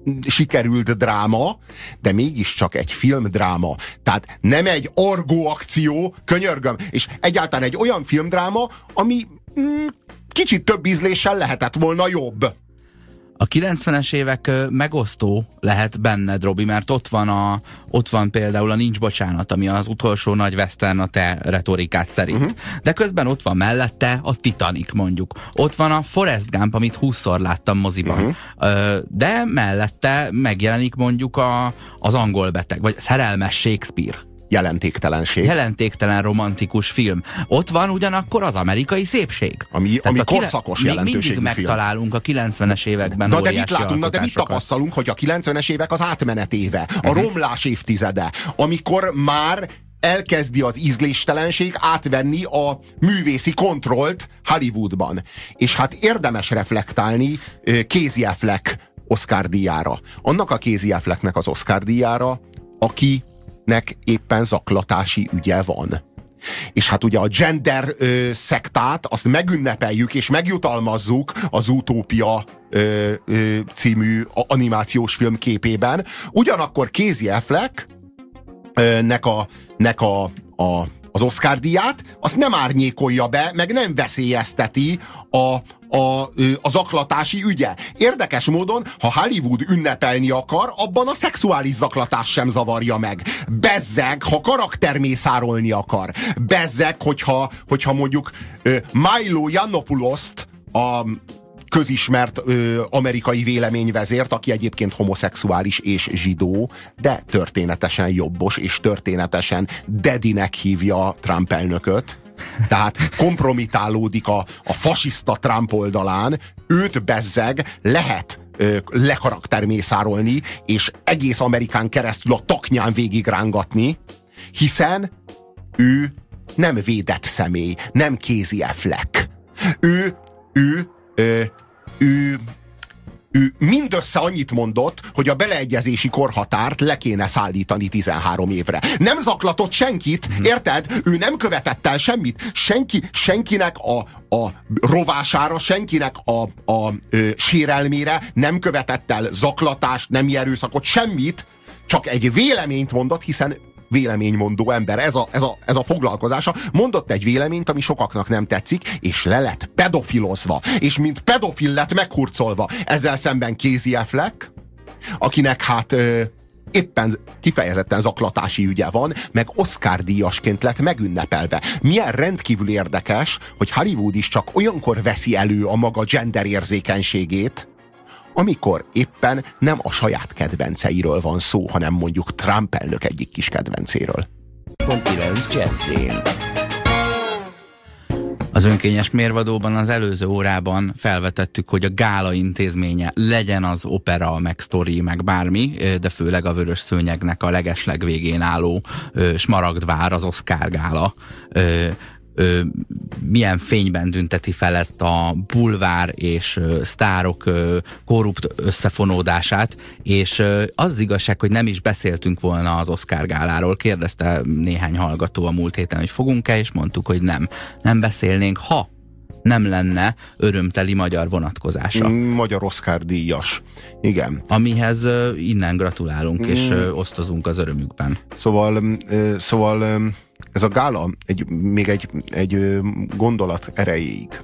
[SPEAKER 1] sikerült dráma, de mégiscsak egy filmdráma. Tehát nem egy argó akció, könyörgöm, és egyáltalán egy olyan filmdráma, ami kicsit több ízléssel lehetett volna jobb.
[SPEAKER 2] A 90-es évek megosztó lehet benned, Robi, mert ott van például a Nincs bocsánat, ami az utolsó nagy western a te retorikát szerint. De közben ott van mellette a Titanic, mondjuk. Ott van a Forrest Gump, amit 20-szor láttam moziban. De mellette megjelenik mondjuk az Angol beteg, vagy Szerelmes Shakespeare.
[SPEAKER 1] Jelentéktelenség.
[SPEAKER 2] Jelentéktelen romantikus film. Ott van ugyanakkor az Amerikai szépség.
[SPEAKER 1] Ami korszakos jelentőségű film.
[SPEAKER 2] Mindig megtalálunk a 90-es években
[SPEAKER 1] de mit látunk, de mit tapasztalunk, hogy a 90-es évek az átmenet éve, a romlás évtizede, amikor már elkezdi az ízléstelenség átvenni a művészi kontrollt Hollywoodban. És hát érdemes reflektálni Casey Affleck Oscar-díjára. Annak a Casey Afflecknek az Oscar-díjára, akinek éppen zaklatási ügye van. És hát ugye a gender szektát azt megünnepeljük és megjutalmazzuk az Utópia című animációs film képében. Ugyanakkor Casey Affleck az Oscar-díját azt nem árnyékolja be, meg nem veszélyezteti a zaklatási ügye. Érdekes módon, ha Hollywood ünnepelni akar, abban a szexuális zaklatás sem zavarja meg. Bezzeg, ha karaktermészárolni akar. Bezzeg, hogyha mondjuk Milo Yiannopoulos-t, a közismert amerikai véleményvezért, aki egyébként homoszexuális és zsidó, de történetesen jobbos, és történetesen Daddynek hívja Trump elnököt. Tehát kompromitálódik a fasiszta Trump oldalán, őt bezzeg lehet lekaraktermészárolni, és egész Amerikán keresztül a taknyán végigrángatni, hiszen ő nem védett személy, nem Casey Affleck. Ő mindössze annyit mondott, hogy a beleegyezési korhatárt le kéne szállítani 13 évre. Nem zaklatott senkit, érted? Ő nem követett el semmit. Senkinek a rovására, senkinek a sérelmére nem követett el zaklatást, nem erőszakot, semmit, csak egy véleményt mondott, hiszen véleménymondó ember, ez a foglalkozása. Mondott egy véleményt, ami sokaknak nem tetszik, és le lett pedofilozva. És mint pedofil lett meghurcolva. Ezzel szemben Casey Affleck, akinek hát éppen kifejezetten zaklatási ügye van, meg Oscar-díjasként lett megünnepelve. Milyen rendkívül érdekes, hogy Hollywood is csak olyankor veszi elő a maga gender érzékenységét, amikor éppen nem a saját kedvenceiről van szó, hanem mondjuk Trump elnök egyik kis kedvencéről.
[SPEAKER 2] Az önkényes mérvadóban az előző órában felvetettük, hogy a gála intézménye legyen az opera, meg sztori, meg bármi, de főleg a Vörös Szőnyegnek a legesleg végén álló Smaragdvár, az Oscar gála, milyen fényben tünteti fel ezt a bulvár és sztárok korrupt összefonódását, és az igazság, hogy nem is beszéltünk volna az Oscar gáláról. Kérdezte néhány hallgató a múlt héten, hogy fogunk-e, és mondtuk, hogy nem beszélnénk, ha nem lenne örömteli magyar vonatkozása.
[SPEAKER 1] Magyar Oscar díjas. Igen.
[SPEAKER 2] Amihez innen gratulálunk, és osztozunk az örömükben.
[SPEAKER 1] Szóval ez a gála még egy gondolat erejéig.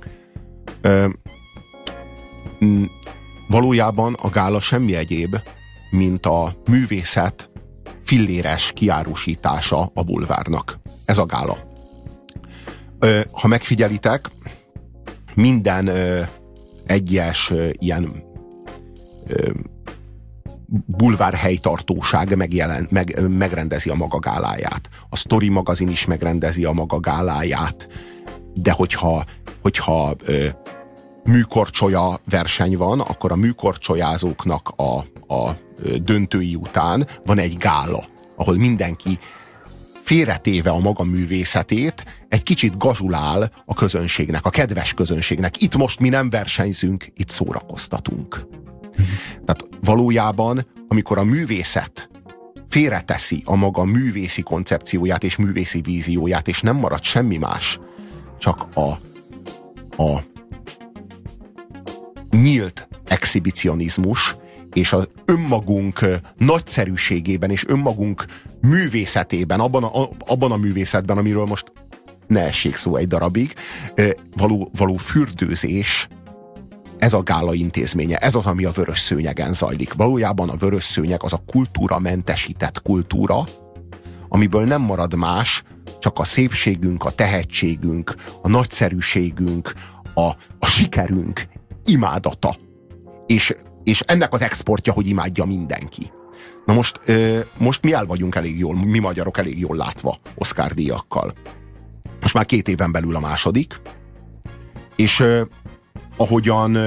[SPEAKER 1] Valójában a gála semmi egyéb, mint a művészet filléres kiárusítása a bulvárnak. Ez a gála. Ha megfigyelitek, minden egyes ilyen bulvár helytartóság megrendezi a maga gáláját. A Story magazin is megrendezi a maga gáláját. De hogyha műkorcsolya verseny van, akkor a műkorcsolyázóknak a döntői után van egy gála, ahol mindenki félretéve a maga művészetét egy kicsit gazsulál a közönségnek, a kedves közönségnek. Itt most mi nem versenyzünk, itt szórakoztatunk. Tehát valójában, amikor a művészet félreteszi a maga művészi koncepcióját és művészi vízióját, és nem marad semmi más, csak a nyílt exhibicionizmus és az önmagunk nagyszerűségében és önmagunk művészetében, abban a művészetben, amiről most ne essék szó egy darabig, való fürdőzés, ez a gála intézménye, ez az, ami a Vörös Szőnyegen zajlik. Valójában a Vörös Szőnyeg az a kultúramentesített kultúra, amiből nem marad más, csak a szépségünk, a tehetségünk, a nagyszerűségünk, a sikerünk imádata. És ennek az exportja, hogy imádja mindenki. Na most mi el vagyunk elég jól, mi magyarok elég jól látva Oscar-díjakkal. Most már 2 éven belül a második, és ahogyan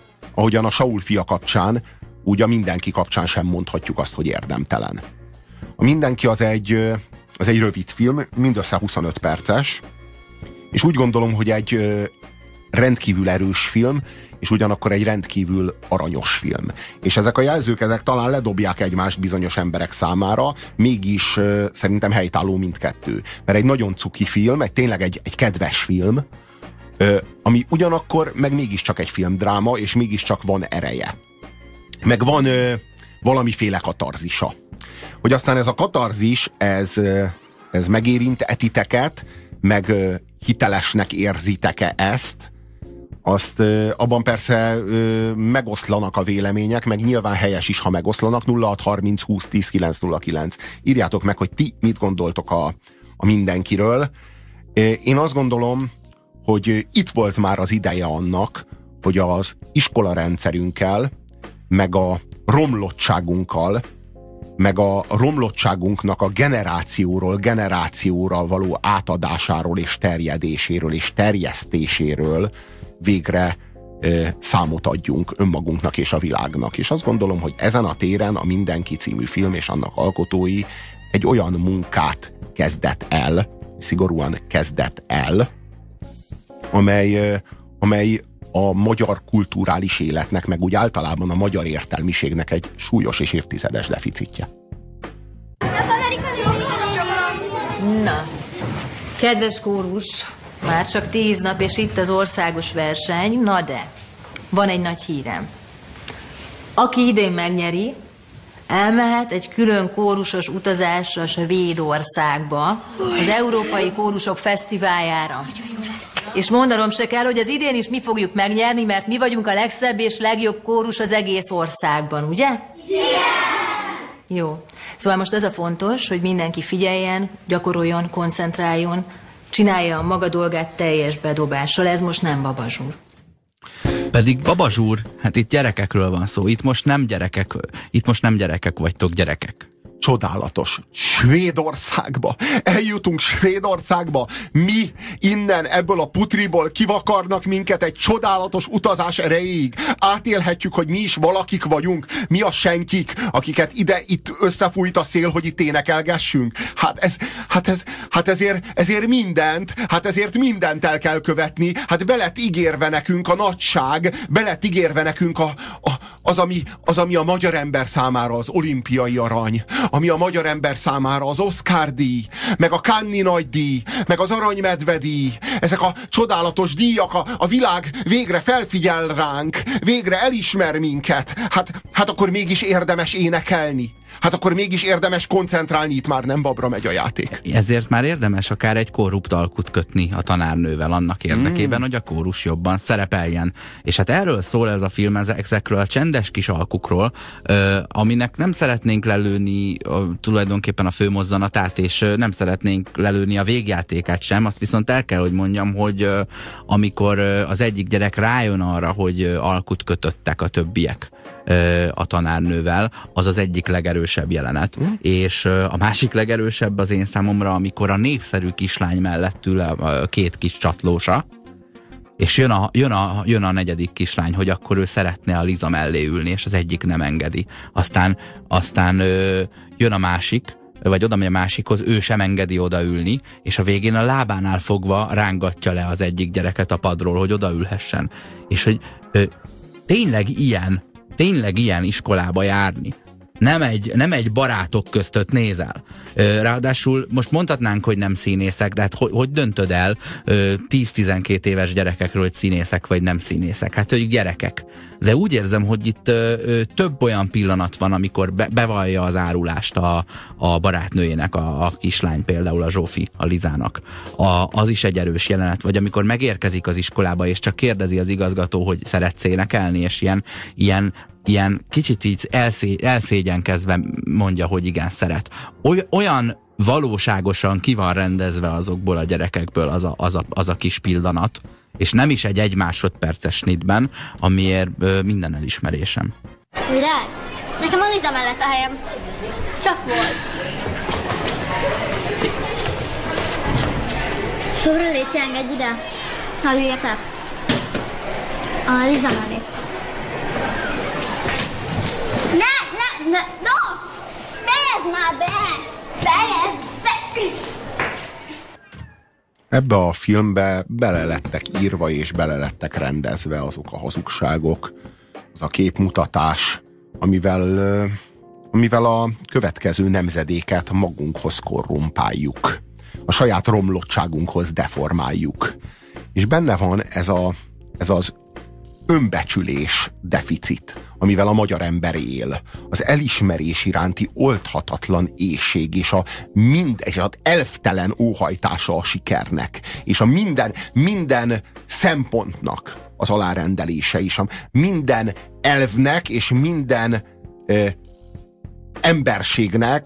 [SPEAKER 1] a Saul fia kapcsán, úgy a Mindenki kapcsán sem mondhatjuk azt, hogy érdemtelen. A Mindenki az egy rövid film, mindössze 25 perces, és úgy gondolom, hogy egy rendkívül erős film, és ugyanakkor egy rendkívül aranyos film. És ezek a jelzők, ezek talán ledobják egymást bizonyos emberek számára, mégis szerintem helytálló mindkettő. Mert egy nagyon cuki film, tényleg egy kedves film, ami ugyanakkor meg mégiscsak egy filmdráma, és mégiscsak van ereje. Meg van valamiféle katarzisa. Hogy aztán ez a katarzis, ez megérint titeket, meg hitelesnek érzitek-e ezt, azt abban persze megoszlanak a vélemények, meg nyilván helyes is, ha megoszlanak. 0630 20 10 909. Írjátok meg, hogy ti mit gondoltok a Mindenkiről. Én azt gondolom, hogy itt volt már az ideje annak, hogy az iskolarendszerünkkel, meg a romlottságunkkal, meg a romlottságunknak a generációról generációra való átadásáról és terjedéséről és terjesztéséről végre számot adjunk önmagunknak és a világnak. És azt gondolom, hogy ezen a téren a Mindenki című film és annak alkotói egy olyan munkát kezdett el, szigorúan kezdett el, amely a magyar kulturális életnek, meg úgy általában a magyar értelmiségnek egy súlyos és évtizedes deficitje.
[SPEAKER 3] Na, kedves kórus, már csak 10 nap, és itt az országos verseny, na de, van egy nagy hírem. Aki idén megnyeri, elmehet egy külön kórusos utazásra Svédországba, az Európai Kórusok Fesztiváljára. És mondanom se kell, hogy az idén is mi fogjuk megnyerni, mert mi vagyunk a legszebb és legjobb kórus az egész országban, ugye? Igen! Jó. Szóval most ez a fontos, hogy mindenki figyeljen, gyakoroljon, koncentráljon, csinálja a maga dolgát teljes bedobással, ez most nem babazsúr.
[SPEAKER 2] Pedig babazsúr, hát itt gyerekekről van szó, itt most nem gyerekek vagytok, gyerekek.
[SPEAKER 1] Csodálatos. Svédországba. Eljutunk Svédországba. Mi innen, ebből a putriból kivakarnak minket egy csodálatos utazás erejéig. Átélhetjük, hogy mi is valakik vagyunk. Mi a senkik, akiket itt összefújt a szél, hogy itt énekelgessünk. Ezért mindent el kell követni. Hát be lett ígérve nekünk a nagyság, be lett ígérve nekünk az, ami a magyar ember számára az olimpiai arany, ami a magyar ember számára az Oscar-díj, meg a Cannes-i nagydíj, meg az Aranymedve-díj. Ezek a csodálatos díjak, a világ végre felfigyel ránk, végre elismer minket. Hát akkor mégis érdemes énekelni. Hát akkor mégis érdemes koncentrálni, itt már nem babra megy a játék.
[SPEAKER 2] Ezért már érdemes akár egy korrupt alkut kötni a tanárnővel annak érdekében, hogy a kórus jobban szerepeljen. És hát erről szól ez a film, ezekről a csendes kis alkukról, aminek nem szeretnénk lelőni tulajdonképpen a főmozzanatát, és nem szeretnénk lelőni a végjátékát sem. Azt viszont el kell, hogy mondjam, hogy amikor az egyik gyerek rájön arra, hogy alkut kötöttek a többiek a tanárnővel, az az egyik legerősebb jelenet. És a másik legerősebb az én számomra, amikor a népszerű kislány mellett ül a 2 kis csatlósa, és jön a 4. kislány, hogy akkor ő szeretne a Liza mellé ülni, és az egyik nem engedi. Aztán jön a másik, vagy oda megy a másikhoz, ő sem engedi odaülni, és a végén a lábánál fogva rángatja le az egyik gyereket a padról, hogy odaülhessen. És hogy tényleg ilyen iskolába járni nem egy barátok között nézel. Ráadásul most mondhatnánk, hogy nem színészek, de hát hogy döntöd el 10-12 éves gyerekekről, hogy színészek vagy nem színészek? Hát ők gyerekek. De úgy érzem, hogy itt több olyan pillanat van, amikor bevallja az árulást a barátnőjének, a kislány, például a Zsófi, a Lizának. Az is egy erős jelenet. Vagy amikor megérkezik az iskolába, és csak kérdezi az igazgató, hogy szeretsz énekelni, és ilyen kicsit így elszégyenkezve mondja, hogy igen, szeret. Olyan valóságosan ki van rendezve azokból a gyerekekből az a kis pillanat, és nem is egy másodperces snitben, amiért minden elismerésem.
[SPEAKER 4] Virág? Nekem a Liza mellett a helyem. Csak volt. Szóra légy, engedj ide. Ha üljek le. A Liza mellé. No! Fejezd már be! Fejezd be!
[SPEAKER 1] Ebbe a filmbe bele lettek írva és bele lettek rendezve azok a hazugságok, az a képmutatás, amivel a következő nemzedéket magunkhoz korrumpáljuk. A saját romlottságunkhoz deformáljuk. És benne van ez az önbecsülés deficit, amivel a magyar ember él. Az elismerés iránti oldhatatlan éhség, és az elftelen óhajtása a sikernek, és a minden szempontnak az alárendelése, és a minden elvnek, és minden emberségnek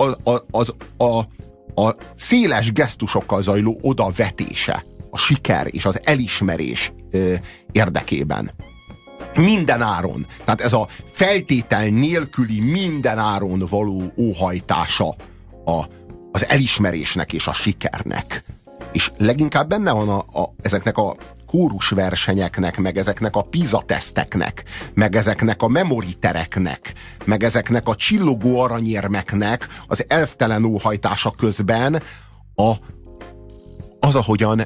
[SPEAKER 1] a széles gesztusokkal zajló odavetése, a siker és az elismerés érdekében. Minden áron. Tehát ez a feltétel nélküli minden áron való óhajtása az elismerésnek és a sikernek. És leginkább benne van ezeknek a kórusversenyeknek, meg ezeknek a PISA teszteknek, meg ezeknek a memoritereknek, meg ezeknek a csillogó aranyérmeknek az elvtelen óhajtása közben az, ahogyan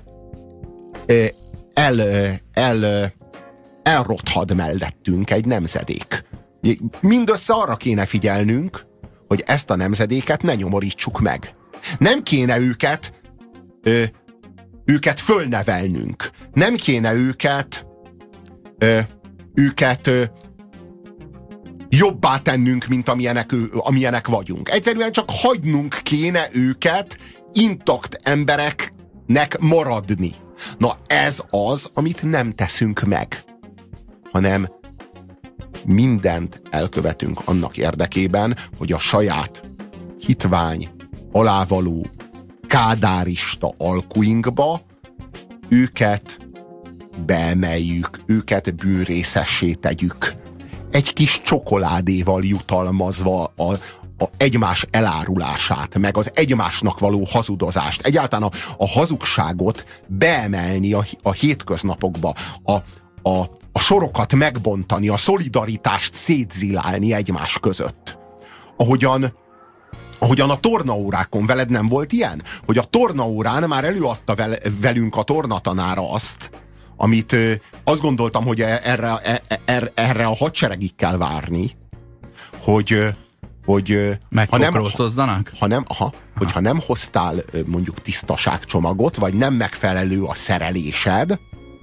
[SPEAKER 1] elrothad mellettünk egy nemzedék. Mindössze arra kéne figyelnünk, hogy ezt a nemzedéket ne nyomorítsuk meg. Nem kéne őket fölnevelnünk. Nem kéne őket jobbá tennünk, mint amilyenek vagyunk. Egyszerűen csak hagynunk kéne őket intakt embereknek maradni. Na ez az, amit nem teszünk meg, hanem mindent elkövetünk annak érdekében, hogy a saját hitvány, alávaló, kádárista alkuinkba őket beemeljük, őket bűnrészessé tegyük. Egy kis csokoládéval jutalmazva a egymás elárulását, meg az egymásnak való hazudozást, egyáltalán a hazugságot beemelni a hétköznapokba, a sorokat megbontani, a szolidaritást szétzilálni egymás között. Ahogyan a tornaórákon veled nem volt ilyen? Hogy a tornaórán már előadta velünk a tornatanár azt, amit azt gondoltam, hogy erre a hadseregig kell várni, hogy ha nem hoztál mondjuk tisztaságcsomagot, vagy nem megfelelő a szerelésed,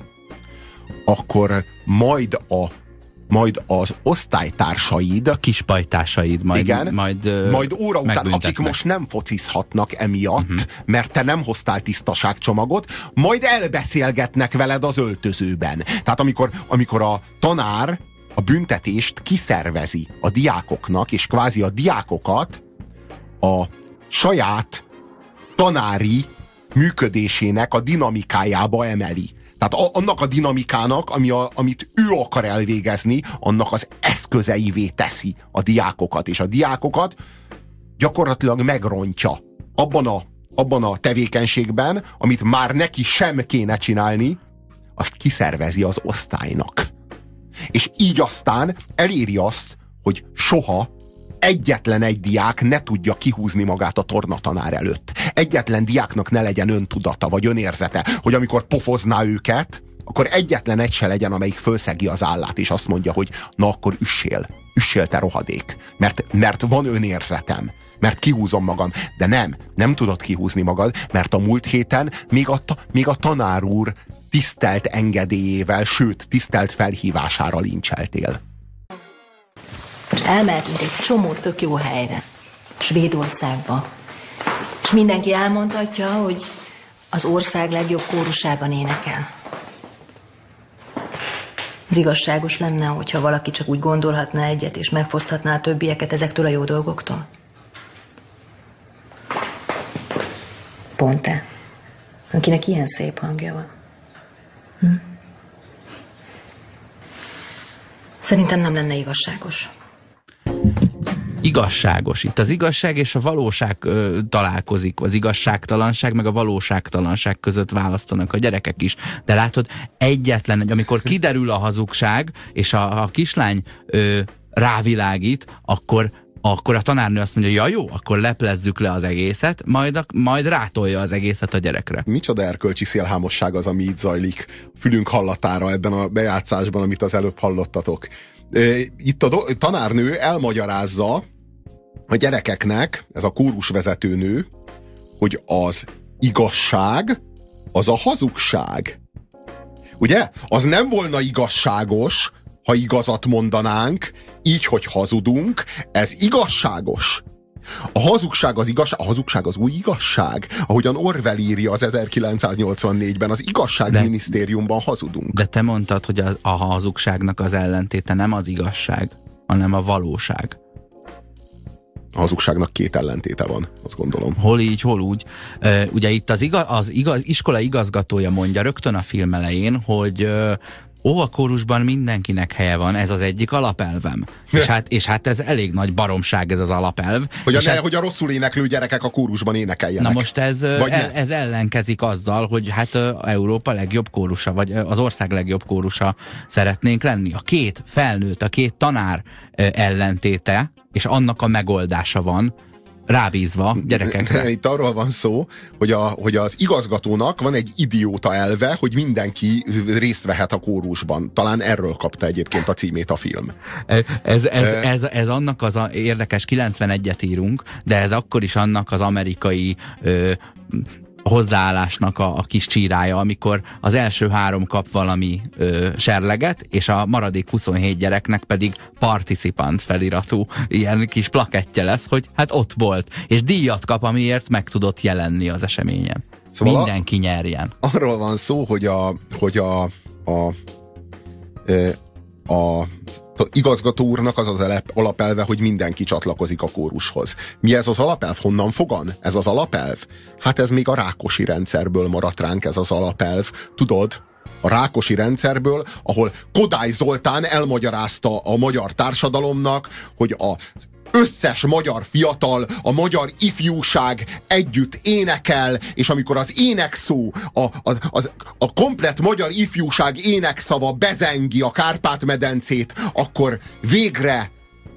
[SPEAKER 1] akkor majd az osztálytársaid,
[SPEAKER 2] a kispajtásaid
[SPEAKER 1] majd óra után, akik most nem focizhatnak emiatt, mert te nem hoztál tisztaságcsomagot, majd elbeszélgetnek veled az öltözőben. Tehát amikor a tanár a büntetést kiszervezi a diákoknak, és kvázi a diákokat a saját tanári működésének a dinamikájába emeli. Tehát annak a dinamikának, amit ő akar elvégezni, annak az eszközeivé teszi a diákokat, és a diákokat gyakorlatilag megrontja abban a tevékenységben, amit már neki sem kéne csinálni, azt kiszervezi az osztálynak. És így aztán eléri azt, hogy soha egyetlen egy diák ne tudja kihúzni magát a tornatanár előtt. Egyetlen diáknak ne legyen öntudata, vagy önérzete, hogy amikor pofozná őket, akkor egyetlen egy se legyen, amelyik fölszegi az állát, és azt mondja, hogy na akkor üssél. üssél te rohadék, mert van önérzetem, mert kihúzom magam, de nem tudod kihúzni magad, mert a múlt héten még a tanár úr tisztelt engedélyével, sőt, tisztelt felhívására lincseltél.
[SPEAKER 3] És elmehetünk egy csomó tök jó helyre, Svédországba, és mindenki elmondhatja, hogy az ország legjobb kórusában énekel. Az igazságos lenne, hogyha valaki csak úgy gondolhatna egyet, és megfoszthatná a többieket ezektől a jó dolgoktól. Pont te, akinek ilyen szép hangja van. Szerintem nem lenne igazságos.
[SPEAKER 2] Igazságos. Itt az igazság és a valóság találkozik. Az igazságtalanság meg a valóságtalanság között választanak a gyerekek is. De látod, egyetlen, amikor kiderül a hazugság, és a kislány rávilágít, akkor a tanárnő azt mondja, ja jó, akkor leplezzük le az egészet, majd rátolja az egészet a gyerekre.
[SPEAKER 1] Micsoda erkölcsi szélhámosság az, ami itt zajlik fülünk hallatára ebben a bejátszásban, amit az előbb hallottatok. Itt a tanárnő elmagyarázza a gyerekeknek, ez a kórusvezetőnő, hogy az igazság az a hazugság. Ugye? Az nem volna igazságos, ha igazat mondanánk, így, hogy hazudunk, ez igazságos. A hazugság az igazság, a hazugság az új igazság. Ahogyan Orwell írja az 1984-ben, az igazságminisztériumban hazudunk.
[SPEAKER 2] De te mondtad, hogy a hazugságnak az ellentéte nem az igazság, hanem a valóság.
[SPEAKER 1] A hazugságnak két ellentéte van, azt gondolom.
[SPEAKER 2] Hol így, hol úgy. Ugye itt az iskola igazgatója mondja rögtön a film elején, hogy a kórusban mindenkinek helye van, ez az egyik alapelvem. És hát ez elég nagy baromság, ez az alapelv.
[SPEAKER 1] Hogy a rosszul éneklő gyerekek a kórusban énekeljenek.
[SPEAKER 2] Na most ez ellenkezik azzal, hogy hát Európa legjobb kórusa, vagy az ország legjobb kórusa szeretnénk lenni. A két felnőtt, a két tanár ellentéte, és annak a megoldása van rábízva gyerekekre.
[SPEAKER 1] Itt arról van szó, hogy az igazgatónak van egy idióta elve, hogy mindenki részt vehet a kórusban. Talán erről kapta egyébként a címét a film.
[SPEAKER 2] Ez annak az érdekes, 91-et írunk, de ez akkor is annak az amerikai hozzáállásnak a kis csírája, amikor az első 3 kap valami serleget, és a maradék 27 gyereknek pedig participant feliratú ilyen kis plakettje lesz, hogy hát ott volt, és díjat kap, amiért meg tudott jelenni az eseményen. Szóval mindenki nyerjen.
[SPEAKER 1] Arról van szó, hogy a igazgató úrnak az alapelve, hogy mindenki csatlakozik a kórushoz. Mi ez az alapelv? Honnan fogan ez az alapelv? Hát ez még a Rákosi rendszerből maradt ránk ez az alapelv. Tudod, a Rákosi rendszerből, ahol Kodály Zoltán elmagyarázta a magyar társadalomnak, hogy az összes magyar fiatal, a magyar ifjúság együtt énekel, és amikor az énekszó, a komplett magyar ifjúság énekszava bezengi a Kárpát-medencét, akkor végre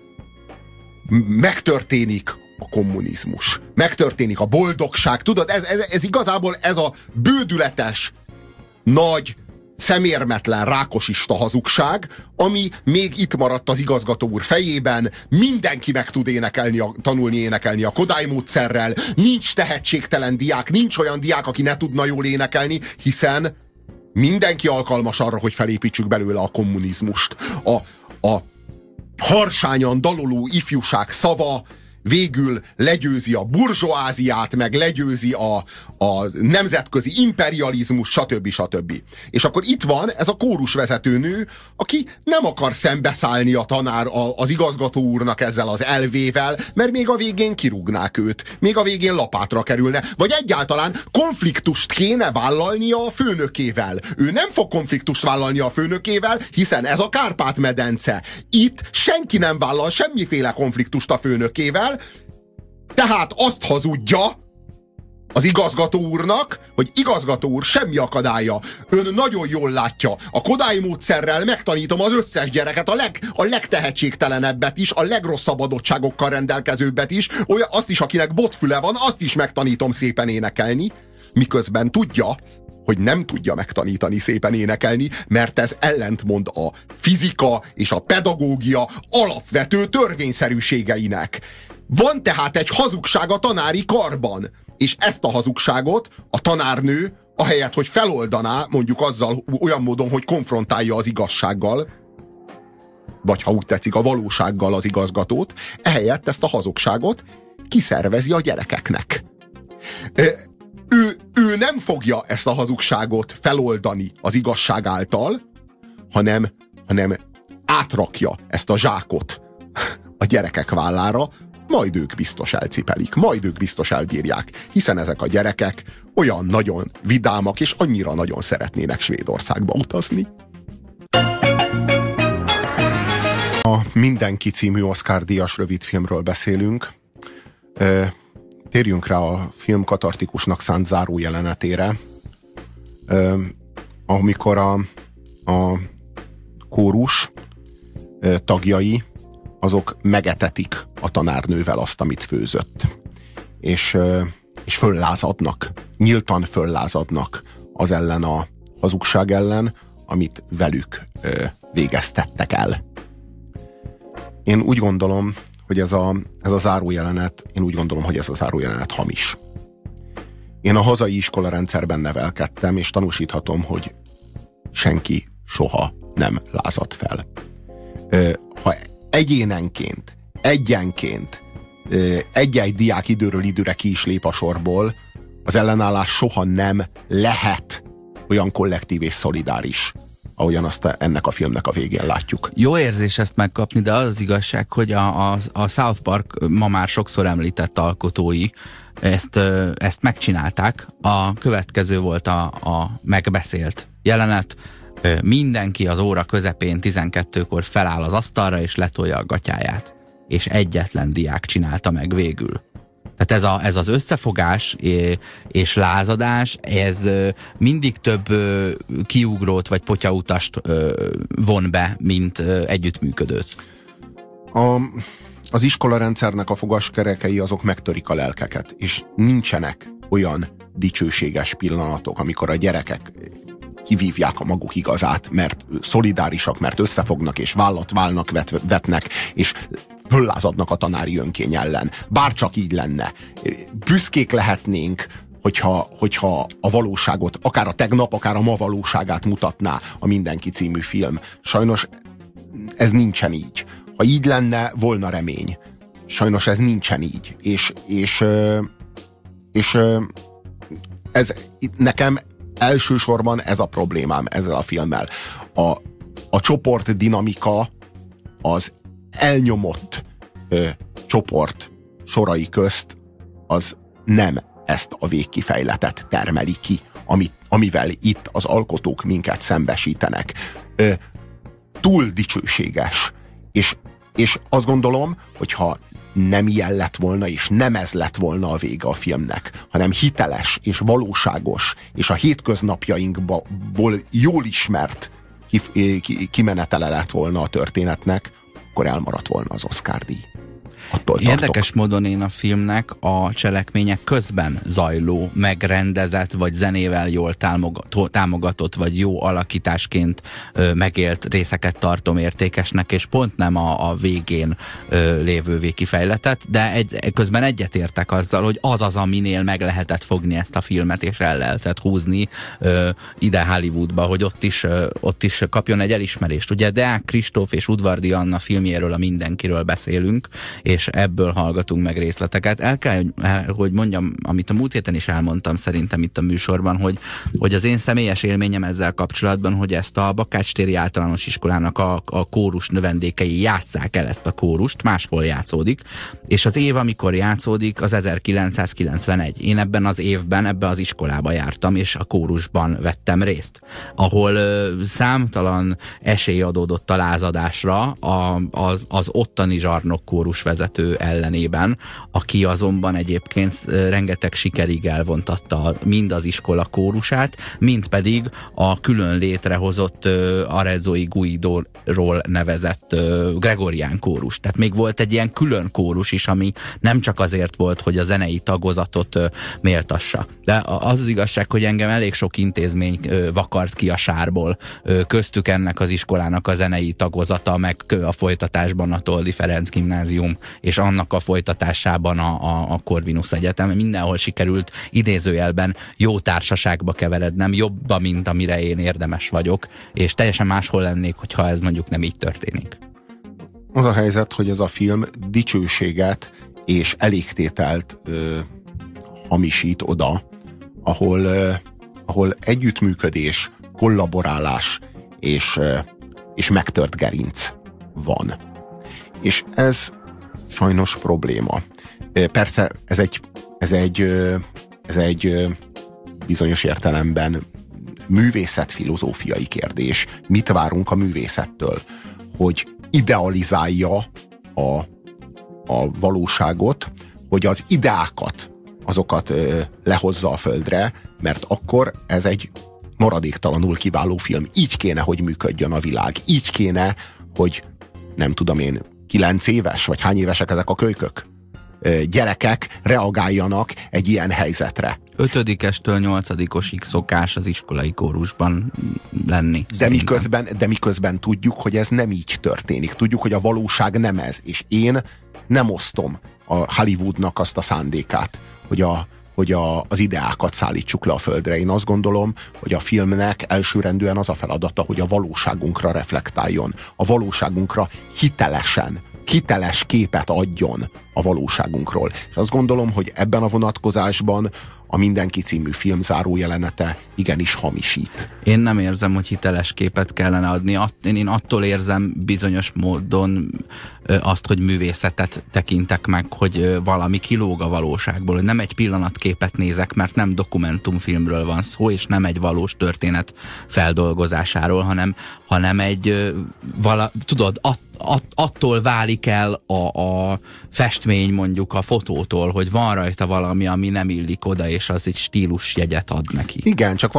[SPEAKER 1] megtörténik a kommunizmus. Megtörténik a boldogság. Tudod, ez igazából ez a bődületes, nagy, szemérmetlen rákosista hazugság, ami még itt maradt az igazgató úr fejében. Mindenki meg tud tanulni énekelni a Kodály módszerrel. Nincs tehetségtelen diák, nincs olyan diák, aki ne tudna jól énekelni, hiszen mindenki alkalmas arra, hogy felépítsük belőle a kommunizmust. A harsányan daloló ifjúság szava végül legyőzi a burzsóáziát, meg legyőzi a nemzetközi imperializmus, stb. És akkor itt van ez a kórusvezetőnő, aki nem akar szembeszállni az igazgató úrnak ezzel az elvével, mert még a végén kirúgnák őt, még a végén lapátra kerülne, vagy egyáltalán konfliktust kéne vállalnia a főnökével. Ő nem fog konfliktust vállalni a főnökével, hiszen ez a Kárpát-medence. Itt senki nem vállal semmiféle konfliktust a főnökével, tehát azt hazudja az igazgató úrnak, hogy igazgató úr, semmi akadálya. Ön nagyon jól látja. A Kodály módszerrel megtanítom az összes gyereket, a legtehetségtelenebbet is, a legrosszabb adottságokkal rendelkezőbbet is, azt is, akinek botfüle van, azt is megtanítom szépen énekelni, miközben tudja, hogy nem tudja megtanítani szépen énekelni, mert ez ellentmond a fizika és a pedagógia alapvető törvényszerűségeinek. Van tehát egy hazugság a tanári karban, és ezt a hazugságot a tanárnő, ahelyett, hogy feloldaná, mondjuk azzal olyan módon, hogy konfrontálja az igazsággal, vagy ha úgy tetszik, a valósággal az igazgatót, ehelyett ezt a hazugságot kiszervezi a gyerekeknek. Ő nem fogja ezt a hazugságot feloldani az igazság által, hanem átrakja ezt a zsákot a gyerekek vállára, majd ők biztos elcipelik, majd ők biztos elbírják, hiszen ezek a gyerekek olyan nagyon vidámak, és annyira nagyon szeretnének Svédországba utazni. A Mindenki című Oscar-díjas rövidfilmről beszélünk. Térjünk rá a film katartikusnak szánt záró jelenetére, amikor a kórus tagjai azok megetetik a tanárnővel azt, amit főzött. És föllázadnak, nyíltan föllázadnak az ellen, a hazugság ellen, amit velük végeztettek el. Én úgy gondolom, hogy ez a zárójelenet, hamis. Én a hazai iskolarendszerben nevelkedtem, és tanúsíthatom, hogy senki soha nem lázad fel. Ha egyénenként, egyenként egy-egy diák időről időre ki is lép a sorból, az ellenállás soha nem lehet olyan kollektív és szolidáris, ahogyan azt ennek a filmnek a végén látjuk.
[SPEAKER 2] Jó érzés ezt megkapni, de az igazság, hogy a South Park ma már sokszor említett alkotói ezt megcsinálták. A következő volt a megbeszélt jelenet. Mindenki az óra közepén 12-kor feláll az asztalra és letolja a gatyáját. És egyetlen diák csinálta meg végül. Tehát ez az összefogás és lázadás, ez mindig több kiugrót vagy potyautast von be, mint együttműködőt.
[SPEAKER 1] Az iskolarendszernek a fogaskerekei azok megtörik a lelkeket, és nincsenek olyan dicsőséges pillanatok, amikor a gyerekek kivívják a maguk igazát, mert szolidárisak, mert összefognak és vállat válnak, vetnek, és föllázadnak a tanári önkény ellen. Bárcsak így lenne. Büszkék lehetnénk, hogyha a valóságot, akár a tegnap, akár a ma valóságát mutatná a Mindenki című film. Sajnos ez nincsen így. Ha így lenne, volna remény. Sajnos ez nincsen így. És ez nekem elsősorban ez a problémám ezzel a filmmel. A csoport dinamika az elnyomott csoport sorai közt az nem ezt a végkifejletet termeli ki, amivel itt az alkotók minket szembesítenek. Túl dicsőséges. És azt gondolom, hogyha nem ilyen lett volna, és nem ez lett volna a vége a filmnek, hanem hiteles és valóságos, és a hétköznapjainkból jól ismert kimenetele lett volna a történetnek, akkor elmaradt volna az Oscar-díj.
[SPEAKER 2] Érdekes módon én a filmnek a cselekmények közben zajló, megrendezett, vagy zenével jól támogatott, vagy jó alakításként megélt részeket tartom értékesnek, és pont nem a végén lévő végkifejletet, de közben egyetértek azzal, hogy az, aminél meg lehetett fogni ezt a filmet, és el lehetett húzni ide Hollywoodba, hogy ott is kapjon egy elismerést. Ugye Deák Kristóf és Udvardi Anna filmjéről, a Mindenkiről beszélünk, és ebből hallgatunk meg részleteket. El kell, hogy mondjam, amit a múlt héten is elmondtam szerintem itt a műsorban, hogy az én személyes élményem ezzel kapcsolatban, hogy ezt a Bakács-téri általános iskolának a kórus növendékei játsszák el ezt a kórust, máshol játszódik, és az év, amikor játszódik, az 1991. Én ebben az évben, ebben az iskolába jártam, és a kórusban vettem részt, ahol számtalan esély adódott a lázadásra az ottani zsarnok kórus vezető vezető ellenében, aki azonban egyébként rengeteg sikerig elvontatta mind az iskola kórusát, mind pedig a külön létrehozott Arezzo Guidóról nevezett Gregorián kórus. Tehát még volt egy ilyen külön kórus is, ami nem csak azért volt, hogy a zenei tagozatot méltassa. De az igazság, hogy engem elég sok intézmény vakart ki a sárból. Köztük ennek az iskolának a zenei tagozata, meg a folytatásban a Toldi Ferenc gimnázium, és annak a folytatásában a Corvinus Egyetem. Mindenhol sikerült idézőjelben jó társaságba keverednem, jobba, mint amire én érdemes vagyok, és teljesen máshol lennék, hogyha ez mondjuk nem így történik.
[SPEAKER 1] Az a helyzet, hogy ez a film dicsőséget és elégtételt hamisít oda, ahol együttműködés, kollaborálás és megtört gerinc van. És ez sajnos probléma. Persze ez egy bizonyos értelemben művészetfilozófiai kérdés. Mit várunk a művészettől? Hogy idealizálja a valóságot, hogy az ideákat, azokat lehozza a földre, mert akkor ez egy maradéktalanul kiváló film. Így kéne, hogy működjön a világ. Így kéne, hogy nem tudom én, 9 éves, vagy hány évesek ezek a kölykök? Gyerekek reagáljanak egy ilyen helyzetre.
[SPEAKER 2] 5-estől 8-osig szokás az iskolai kórusban lenni.
[SPEAKER 1] De miközben tudjuk, hogy ez nem így történik. Tudjuk, hogy a valóság nem ez. És én nem osztom a Hollywoodnak azt a szándékát, hogy az ideákat szállítsuk le a földre. Én azt gondolom, hogy a filmnek elsőrendűen az a feladata, hogy a valóságunkra reflektáljon. A valóságunkra hiteles képet adjon a valóságunkról. És azt gondolom, hogy ebben a vonatkozásban a Mindenki című film zárójelenete igenis hamisít.
[SPEAKER 2] Én nem érzem, hogy hiteles képet kellene adni. Én attól érzem bizonyos módon azt, hogy művészetet tekintek meg, hogy valami kilóg a valóságból, hogy nem egy pillanatképet nézek, mert nem dokumentumfilmről van szó, és nem egy valós történet feldolgozásáról, hanem egy tudod, attól válik el a festmény mondjuk a fotótól, hogy van rajta valami, ami nem illik oda, és az egy stílusjegyet ad neki.
[SPEAKER 1] Igen, csak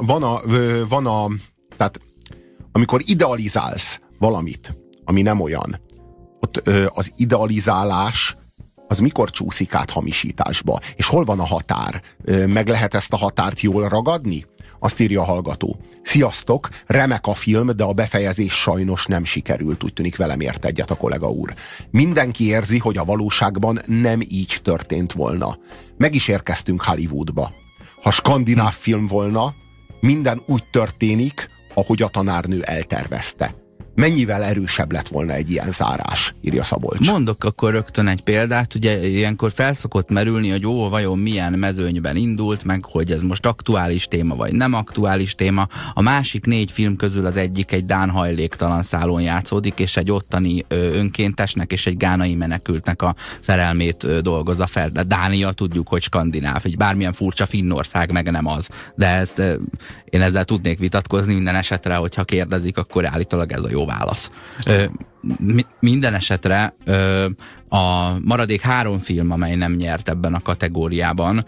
[SPEAKER 1] tehát amikor idealizálsz valamit, ami nem olyan, ott az idealizálás az mikor csúszik át hamisításba? És hol van a határ? Meg lehet ezt a határt jól ragadni? Azt írja a hallgató. Sziasztok, remek a film, de a befejezés sajnos nem sikerült, úgy tűnik, velem ért egyet a kollega úr. Mindenki érzi, hogy a valóságban nem így történt volna. Meg is érkeztünk Hollywoodba. Ha skandináv film volna, minden úgy történik, ahogy a tanárnő eltervezte. Mennyivel erősebb lett volna egy ilyen zárás, írja Szabolcs.
[SPEAKER 2] Mondok akkor rögtön egy példát, ugye ilyenkor felszokott merülni, hogy vajon milyen mezőnyben indult, meg hogy ez most aktuális téma, vagy nem aktuális téma. A másik 4 film közül az egyik egy dán hajléktalan szálon játszódik, és egy ottani önkéntesnek és egy gánai menekültnek a szerelmét dolgozza fel. De Dánia tudjuk, hogy skandináv, egy bármilyen furcsa Finnország meg nem az. De ezt én ezzel tudnék vitatkozni minden esetre, hogyha kérdezik, akkor állítólag ez a jó válasz. Minden esetre a maradék 3 film, amely nem nyert ebben a kategóriában,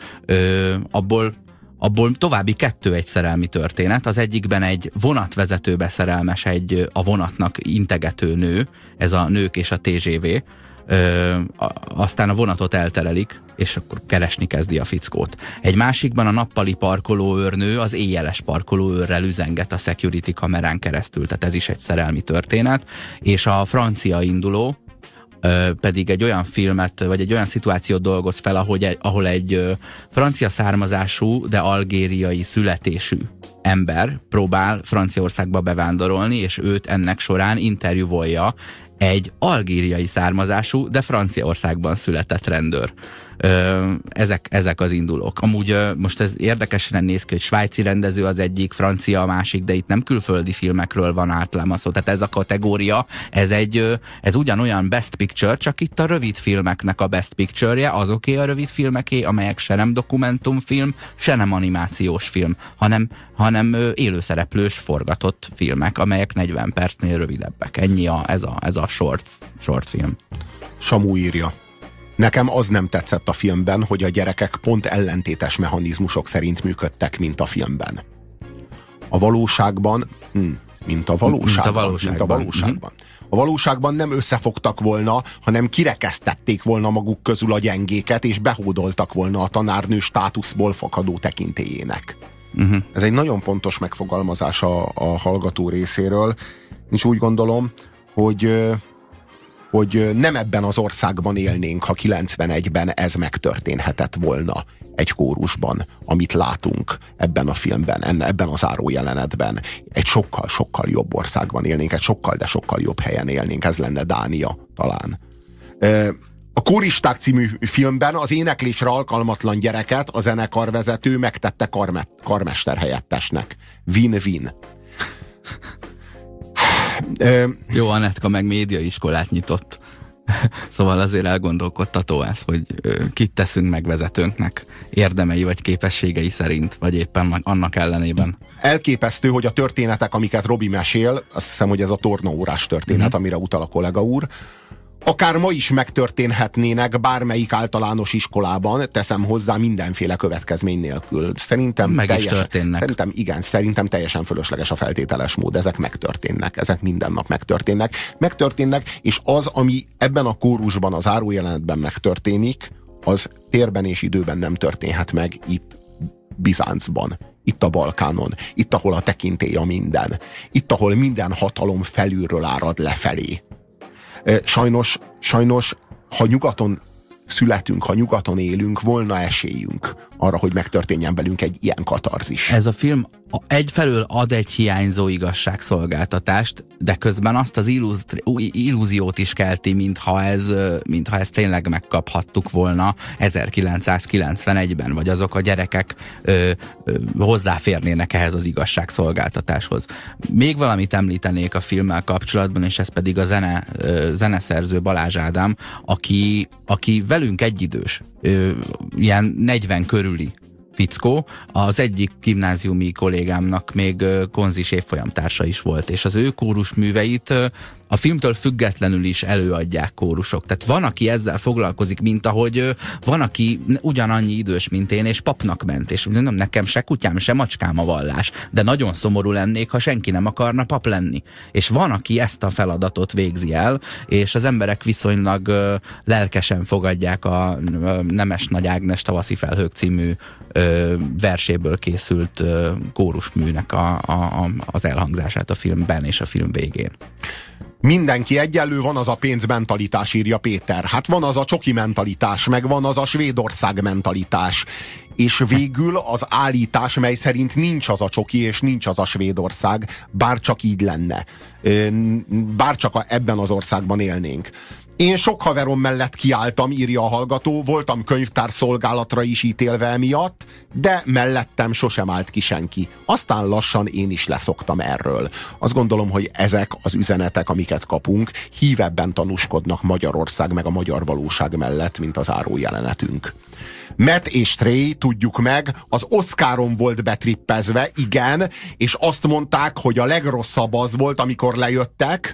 [SPEAKER 2] abból további 2 egy szerelmi történet. Az egyikben egy vonatvezetőbe szerelmes a vonatnak integető nő, ez a Nők és a TGV, aztán a vonatot elterelik, és akkor keresni kezdi a fickót. Egy másikban a nappali parkolóőrnő az éjjeles parkolóőrrel üzenget a security kamerán keresztül, tehát ez is egy szerelmi történet, és a francia induló pedig egy olyan filmet, vagy egy olyan szituációt dolgoz fel, ahol egy francia származású, de algériai születésű ember próbál Franciaországba bevándorolni, és őt ennek során interjúvolja egy algériai származású, de Franciaországban született rendőr. Ezek az indulók. Amúgy most ez érdekesen néz ki, hogy svájci rendező az egyik, francia a másik, de itt nem külföldi filmekről van általában szó. Tehát ez a kategória, ez ugyanolyan Best Picture, csak itt a rövid filmeknek a Best Picture-je, azoké a rövid filmeké, amelyek se nem dokumentumfilm, se nem animációs film, hanem élőszereplős forgatott filmek, amelyek 40 percnél rövidebbek. Ennyi ez a short film.
[SPEAKER 1] Samu írja. Nekem az nem tetszett a filmben, hogy a gyerekek pont ellentétes mechanizmusok szerint működtek, mint a filmben. A valóságban... Mint a valóságban. A valóságban nem összefogtak volna, hanem kirekesztették volna maguk közül a gyengéket, és behódoltak volna a tanárnő státuszból fakadó tekintélyének. Ez egy nagyon pontos megfogalmazás a hallgató részéről, és úgy gondolom, hogy nem ebben az országban élnénk, ha 91-ben ez megtörténhetett volna egy kórusban, amit látunk ebben a filmben, ebben az zárójelenetben. Egy sokkal-sokkal jobb országban élnénk, egy sokkal jobb helyen élnénk, ez lenne Dánia talán. A Kóristák című filmben az éneklésre alkalmatlan gyereket a zenekarvezető megtette karmesterhelyettesnek. Win-win.
[SPEAKER 2] Jó, Anettka meg médiaiskolát nyitott. Szóval azért elgondolkodtató ez, hogy kit teszünk meg vezetőnknek érdemei vagy képességei szerint, vagy éppen annak ellenében.
[SPEAKER 1] Elképesztő, hogy a történetek, amiket Robi mesél, azt hiszem, hogy ez a tornaórás történet, amire utal a kollega úr, akár ma is megtörténhetnének bármelyik általános iskolában, teszem hozzá, mindenféle következmény nélkül. Szerintem szerintem teljesen fölösleges a feltételes mód. Ezek megtörténnek. Ezek minden nap megtörténnek, és az, ami ebben a kórusban, az zárójelenetben megtörténik, az térben és időben nem történhet meg itt Bizáncban. Itt a Balkánon. Itt, ahol a tekintély a minden. Itt, ahol minden hatalom felülről árad lefelé. Sajnos, ha nyugaton születünk, ha nyugaton élünk, volna esélyünk arra, hogy megtörténjen velünk egy ilyen katarzis.
[SPEAKER 2] Ez a film egyfelől ad egy hiányzó igazságszolgáltatást, de közben azt az illúziót is kelti, mintha ez tényleg megkaphattuk volna 1991-ben, vagy azok a gyerekek hozzáférnének ehhez az igazságszolgáltatáshoz. Még valamit említenék a filmmel kapcsolatban, és ez pedig a zeneszerző Balázs Ádám, aki velünk egyidős, ilyen 40 körüli fickó, az egyik gimnáziumi kollégámnak még konzis évfolyamtársa is volt, és az ő kórusműveit a filmtől függetlenül is előadják kórusok. Tehát van, aki ezzel foglalkozik, mint ahogy van, aki ugyanannyi idős, mint én, és papnak ment, és nem, nekem se kutyám, se macskám a vallás, de nagyon szomorú lennék, ha senki nem akarna pap lenni. És van, aki ezt a feladatot végzi el, és az emberek viszonylag lelkesen fogadják a Nemes Nagy Ágnes Tavaszi felhők című verséből készült kórusműnek az elhangzását a filmben és a film végén.
[SPEAKER 1] Mindenki egyenlő, van az a pénzmentalitás, írja Péter. Hát van az a csoki mentalitás, meg van az a Svédország mentalitás. És végül az állítás, mely szerint nincs az a csoki és nincs az a Svédország, bár csak így lenne. Bár csak ebben az országban élnénk. Én sok haverom mellett kiálltam, írja a hallgató, voltam könyvtárszolgálatra is ítélve emiatt, de mellettem sosem állt ki senki. Aztán lassan én is leszoktam erről. Azt gondolom, hogy ezek az üzenetek, amiket kapunk, hívebben tanúskodnak Magyarország meg a magyar valóság mellett, mint az árójelenetünk. Matt és Trey, tudjuk meg, az Oscaron volt betrippezve, igen, és azt mondták, hogy a legrosszabb az volt, amikor lejöttek,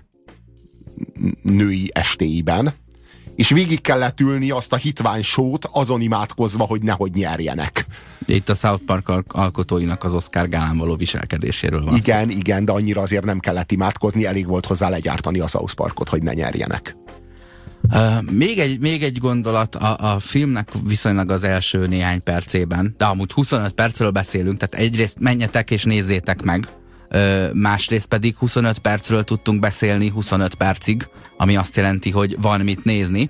[SPEAKER 1] női estéiben, és végig kellett ülni azt a hitvány sót, azon imádkozva, hogy nehogy nyerjenek.
[SPEAKER 2] Itt a South Park alkotóinak az Oscar gálán való viselkedéséről van
[SPEAKER 1] szó. Igen, de annyira azért nem kellett imádkozni, elég volt hozzá legyártani a South Parkot, hogy ne nyerjenek.
[SPEAKER 2] Még egy gondolat a filmnek viszonylag az első néhány percében, de amúgy 25 percről beszélünk, tehát egyrészt menjetek és nézzétek meg, másrészt pedig 25 percről tudtunk beszélni 25 percig, ami azt jelenti, hogy van mit nézni.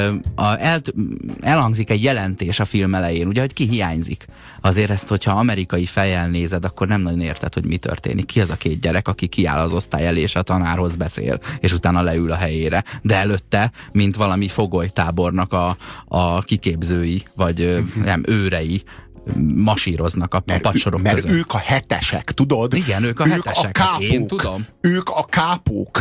[SPEAKER 2] Elhangzik egy jelentés a film elején, ugye, hogy ki hiányzik. Azért ezt, hogyha amerikai fejjel nézed, akkor nem nagyon érted, hogy mi történik. Ki az a két gyerek, aki kiáll az osztály elé, és a tanárhoz beszél, és utána leül a helyére. De előtte, mint valami fogolytábornak a kiképzői, vagy nem, őrei, masíroznak a padsorok között.
[SPEAKER 1] Mert ők a hetesek, tudod?
[SPEAKER 2] Igen, ők a hetesek.
[SPEAKER 1] A kápók.
[SPEAKER 2] Én tudom.
[SPEAKER 1] Ők a kápók.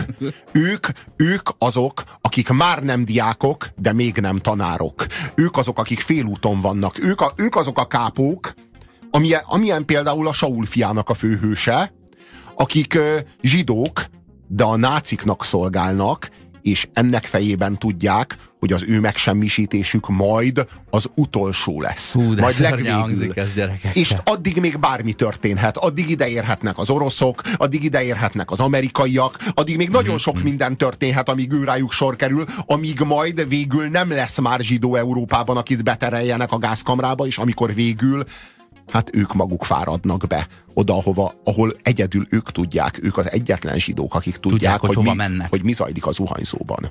[SPEAKER 1] ők azok, akik már nem diákok, de még nem tanárok. Ők azok, akik félúton vannak. Ők azok a kápók, amilyen például a Saul fiának a főhőse, akik zsidók, de a náciknak szolgálnak, és ennek fejében tudják, hogy az ő megsemmisítésük majd az utolsó lesz. Majd legvégül. És addig még bármi történhet. Addig ideérhetnek az oroszok, addig ideérhetnek az amerikaiak, addig még nagyon sok minden történhet, amíg őrájuk sor kerül, amíg majd végül nem lesz már zsidó Európában, akit betereljenek a gázkamrába, és amikor végül hát ők maguk fáradnak be oda, ahol egyedül ők tudják, ők az egyetlen zsidók, akik tudják hogy mi zajlik a zuhanyzóban.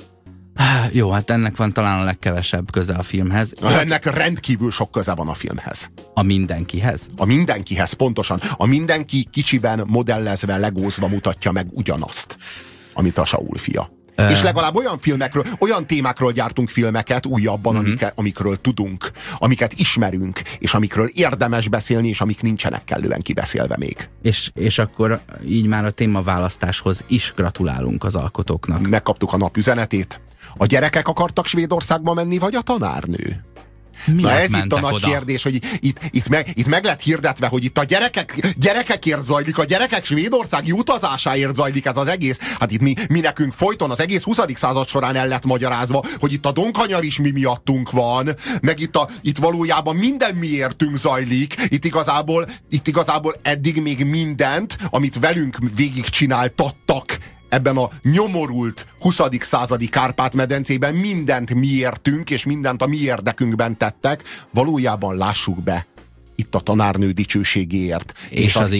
[SPEAKER 2] Jó, hát ennek van talán a legkevesebb köze a filmhez.
[SPEAKER 1] Ennek rendkívül sok köze van a filmhez.
[SPEAKER 2] A mindenkihez?
[SPEAKER 1] A mindenkihez, pontosan. A mindenki kicsiben, modellezve, legózva mutatja meg ugyanazt, amit a Saul fia. És legalább olyan filmekről, olyan témákról gyártunk filmeket újabban, amikről tudunk, amiket ismerünk, és amikről érdemes beszélni, és amik nincsenek kellően kibeszélve még.
[SPEAKER 2] És akkor így már a témaválasztáshoz is gratulálunk az alkotóknak.
[SPEAKER 1] Megkaptuk a nap üzenetét. A gyerekek akartak Svédországba menni, vagy a tanárnő? Na ez itt a nagy kérdés, hogy itt meg lett hirdetve, hogy itt a gyerekekért zajlik, a gyerekek svédországi utazásáért zajlik ez az egész. Hát itt mi nekünk folyton az egész 20. század során el lett magyarázva, hogy itt a Donkanyar is mi miattunk van, meg itt valójában minden miértünk zajlik. Itt igazából eddig még mindent, amit velünk végigcsináltattak ebben a nyomorult 20. századi Kárpát-medencében, mindent mi értünk, és mindent a mi érdekünkben tettek, valójában lássuk be, itt a tanárnő dicsőségéért, és az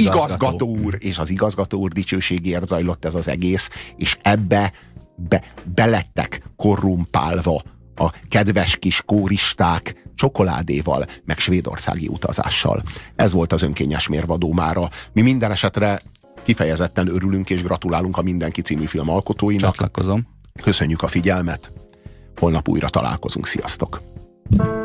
[SPEAKER 1] igazgató úr dicsőségéért zajlott ez az egész, és ebbe belettek korrumpálva a kedves kis kóristák csokoládéval, meg svédországi utazással. Ez volt az Önkényes Mérvadó mára. Mi minden esetre kifejezetten örülünk és gratulálunk a Mindenki című film alkotóinak.
[SPEAKER 2] Csatlakozom.
[SPEAKER 1] Köszönjük a figyelmet. Holnap újra találkozunk. Sziasztok!